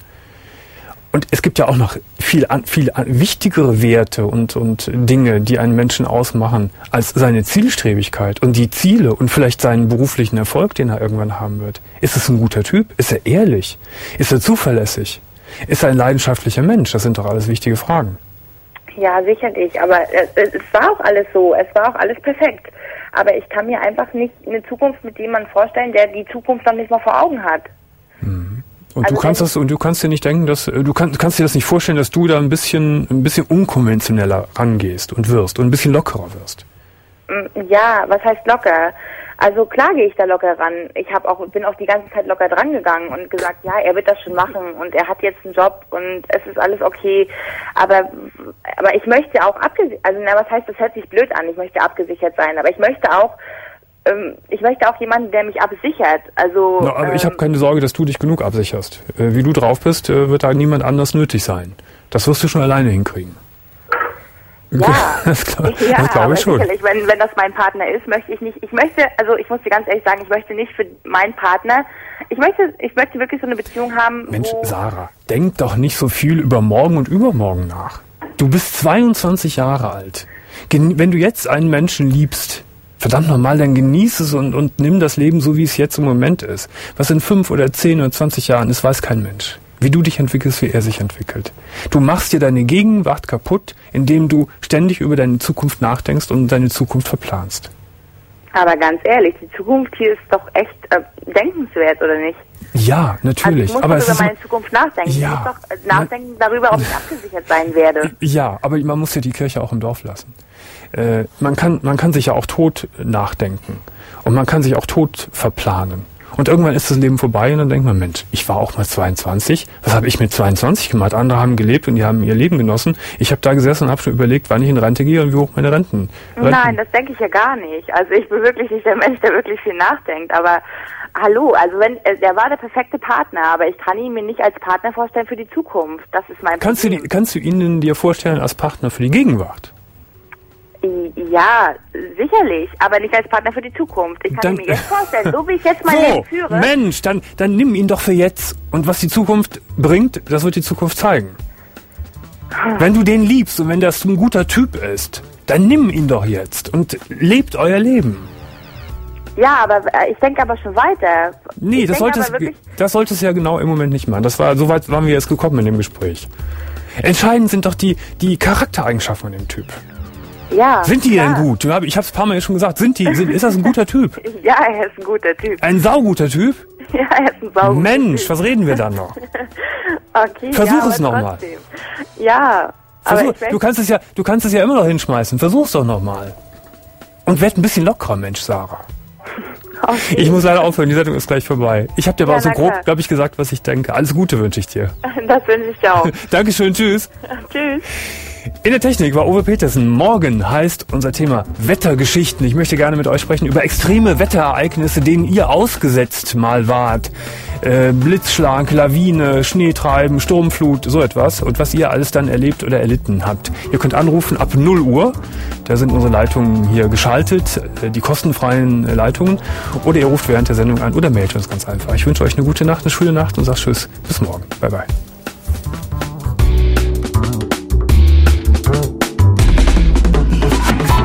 Und es gibt ja auch noch viel, viel wichtigere Werte und, und Dinge, die einen Menschen ausmachen, als seine Zielstrebigkeit und die Ziele und vielleicht seinen beruflichen Erfolg, den er irgendwann haben wird. Ist es ein guter Typ? Ist er ehrlich? Ist er zuverlässig? Ist er ein leidenschaftlicher Mensch? Das sind doch alles wichtige Fragen. Ja, sicherlich, aber es, es war auch alles so, es war auch alles perfekt. Aber ich kann mir einfach nicht eine Zukunft mit jemandem vorstellen, der die Zukunft noch nicht mal vor Augen hat. Mhm. Und also du kannst das, und du kannst dir nicht denken, dass du kannst, kannst dir das nicht vorstellen, dass du da ein bisschen, ein bisschen unkonventioneller rangehst und wirst und ein bisschen lockerer wirst. Ja, was heißt locker? Also klar gehe ich da locker ran. Ich habe auch bin auch die ganze Zeit locker dran gegangen und gesagt, ja, er wird das schon machen und er hat jetzt einen Job und es ist alles okay. Aber aber ich möchte auch abgesichert, also na, was heißt, das hört sich blöd an. Ich möchte abgesichert sein, aber ich möchte auch ähm, ich möchte auch jemanden, der mich absichert. Also Na, aber ähm, ich habe keine Sorge, dass du dich genug absicherst. Äh, wie du drauf bist, äh, wird da niemand anders nötig sein. Das wirst du schon alleine hinkriegen. Ja, das glaube ja, glaub ich schon. Sicherlich, wenn, wenn das mein Partner ist, möchte ich nicht, ich möchte, also ich muss dir ganz ehrlich sagen, ich möchte nicht für meinen Partner, ich möchte, ich möchte wirklich so eine Beziehung haben, Mensch, wo Sarah, denk doch nicht so viel über morgen und übermorgen nach. Du bist zweiundzwanzig Jahre alt. Gen- wenn du jetzt einen Menschen liebst, verdammt nochmal, dann genieß es und, und nimm das Leben so, wie es jetzt im Moment ist. Was in fünf oder zehn oder zwanzig Jahren ist, weiß kein Mensch. Wie du dich entwickelst, wie er sich entwickelt. Du machst dir deine Gegenwart kaputt, indem du ständig über deine Zukunft nachdenkst und deine Zukunft verplanst. Aber ganz ehrlich, die Zukunft hier ist doch echt äh, denkenswert, oder nicht? Ja, natürlich. Also ich muss aber doch es über ist meine Zukunft nachdenken. Ja, ich muss doch äh, nachdenken darüber, ob ich abgesichert sein werde. Ja, aber man muss ja die Kirche auch im Dorf lassen. Äh, man kann, man kann sich ja auch tot nachdenken. Und man kann sich auch tot verplanen. Und irgendwann ist das Leben vorbei und dann denkt man, Mensch, ich war auch mal zweiundzwanzig. Was habe ich mit zweiundzwanzig gemacht? Andere haben gelebt und die haben ihr Leben genossen. Ich habe da gesessen und habe schon überlegt, wann ich in Rente gehe und wie hoch meine Renten. Renten. Nein, das denke ich ja gar nicht. Also ich bin wirklich nicht der Mensch, der wirklich viel nachdenkt. Aber hallo, also wenn der war der perfekte Partner, aber ich kann ihn mir nicht als Partner vorstellen für die Zukunft. Das ist mein kannst Problem. Du die, kannst du ihn dir vorstellen als Partner für die Gegenwart? Ja, sicherlich, aber nicht als Partner für die Zukunft. Ich kann dann, ihn mir jetzt vorstellen, so wie ich jetzt mein so, Leben führe. Mensch, dann, dann nimm ihn doch für jetzt. Und was die Zukunft bringt, das wird die Zukunft zeigen. Hm. Wenn du den liebst und wenn das ein guter Typ ist, dann nimm ihn doch jetzt und lebt euer Leben. Ja, aber äh, ich denke aber schon weiter. Nee, ich das solltest, das solltest du ja genau im Moment nicht machen. Das war, so weit waren wir jetzt gekommen in dem Gespräch. Entscheidend sind doch die, die Charaktereigenschaften von dem Typ. Ja, sind die klar. denn gut? Ich habe es ein paar Mal schon gesagt. Sind die? Sind, ist das ein guter Typ? Ja, er ist ein guter Typ. Ein sauguter Typ? Ja, er ist ein sauguter Mensch, Typ. was reden wir dann noch? Okay, versuch ja, es nochmal. Ja, Versuch, aber ich du kannst es ja, du kannst es ja immer noch hinschmeißen. Versuch's doch nochmal. Und werd ein bisschen lockerer, Mensch, Sarah. Okay. Ich muss leider aufhören, die Sendung ist gleich vorbei. Ich habe dir aber ja, auch so grob, glaube ich, gesagt, was ich denke. Alles Gute wünsche ich dir. Das wünsche ich dir auch. Dankeschön, tschüss. Tschüss. In der Technik war Uwe Petersen. Morgen heißt unser Thema Wettergeschichten. Ich möchte gerne mit euch sprechen über extreme Wetterereignisse, denen ihr ausgesetzt mal wart. Äh, Blitzschlag, Lawine, Schneetreiben, Sturmflut, so etwas. Und was ihr alles dann erlebt oder erlitten habt. Ihr könnt anrufen ab null Uhr. Da sind unsere Leitungen hier geschaltet, äh, die kostenfreien äh, Leitungen. Oder ihr ruft während der Sendung an oder mailt uns ganz einfach. Ich wünsche euch eine gute Nacht, eine schöne Nacht und sag Tschüss. Bis morgen. Bye, bye.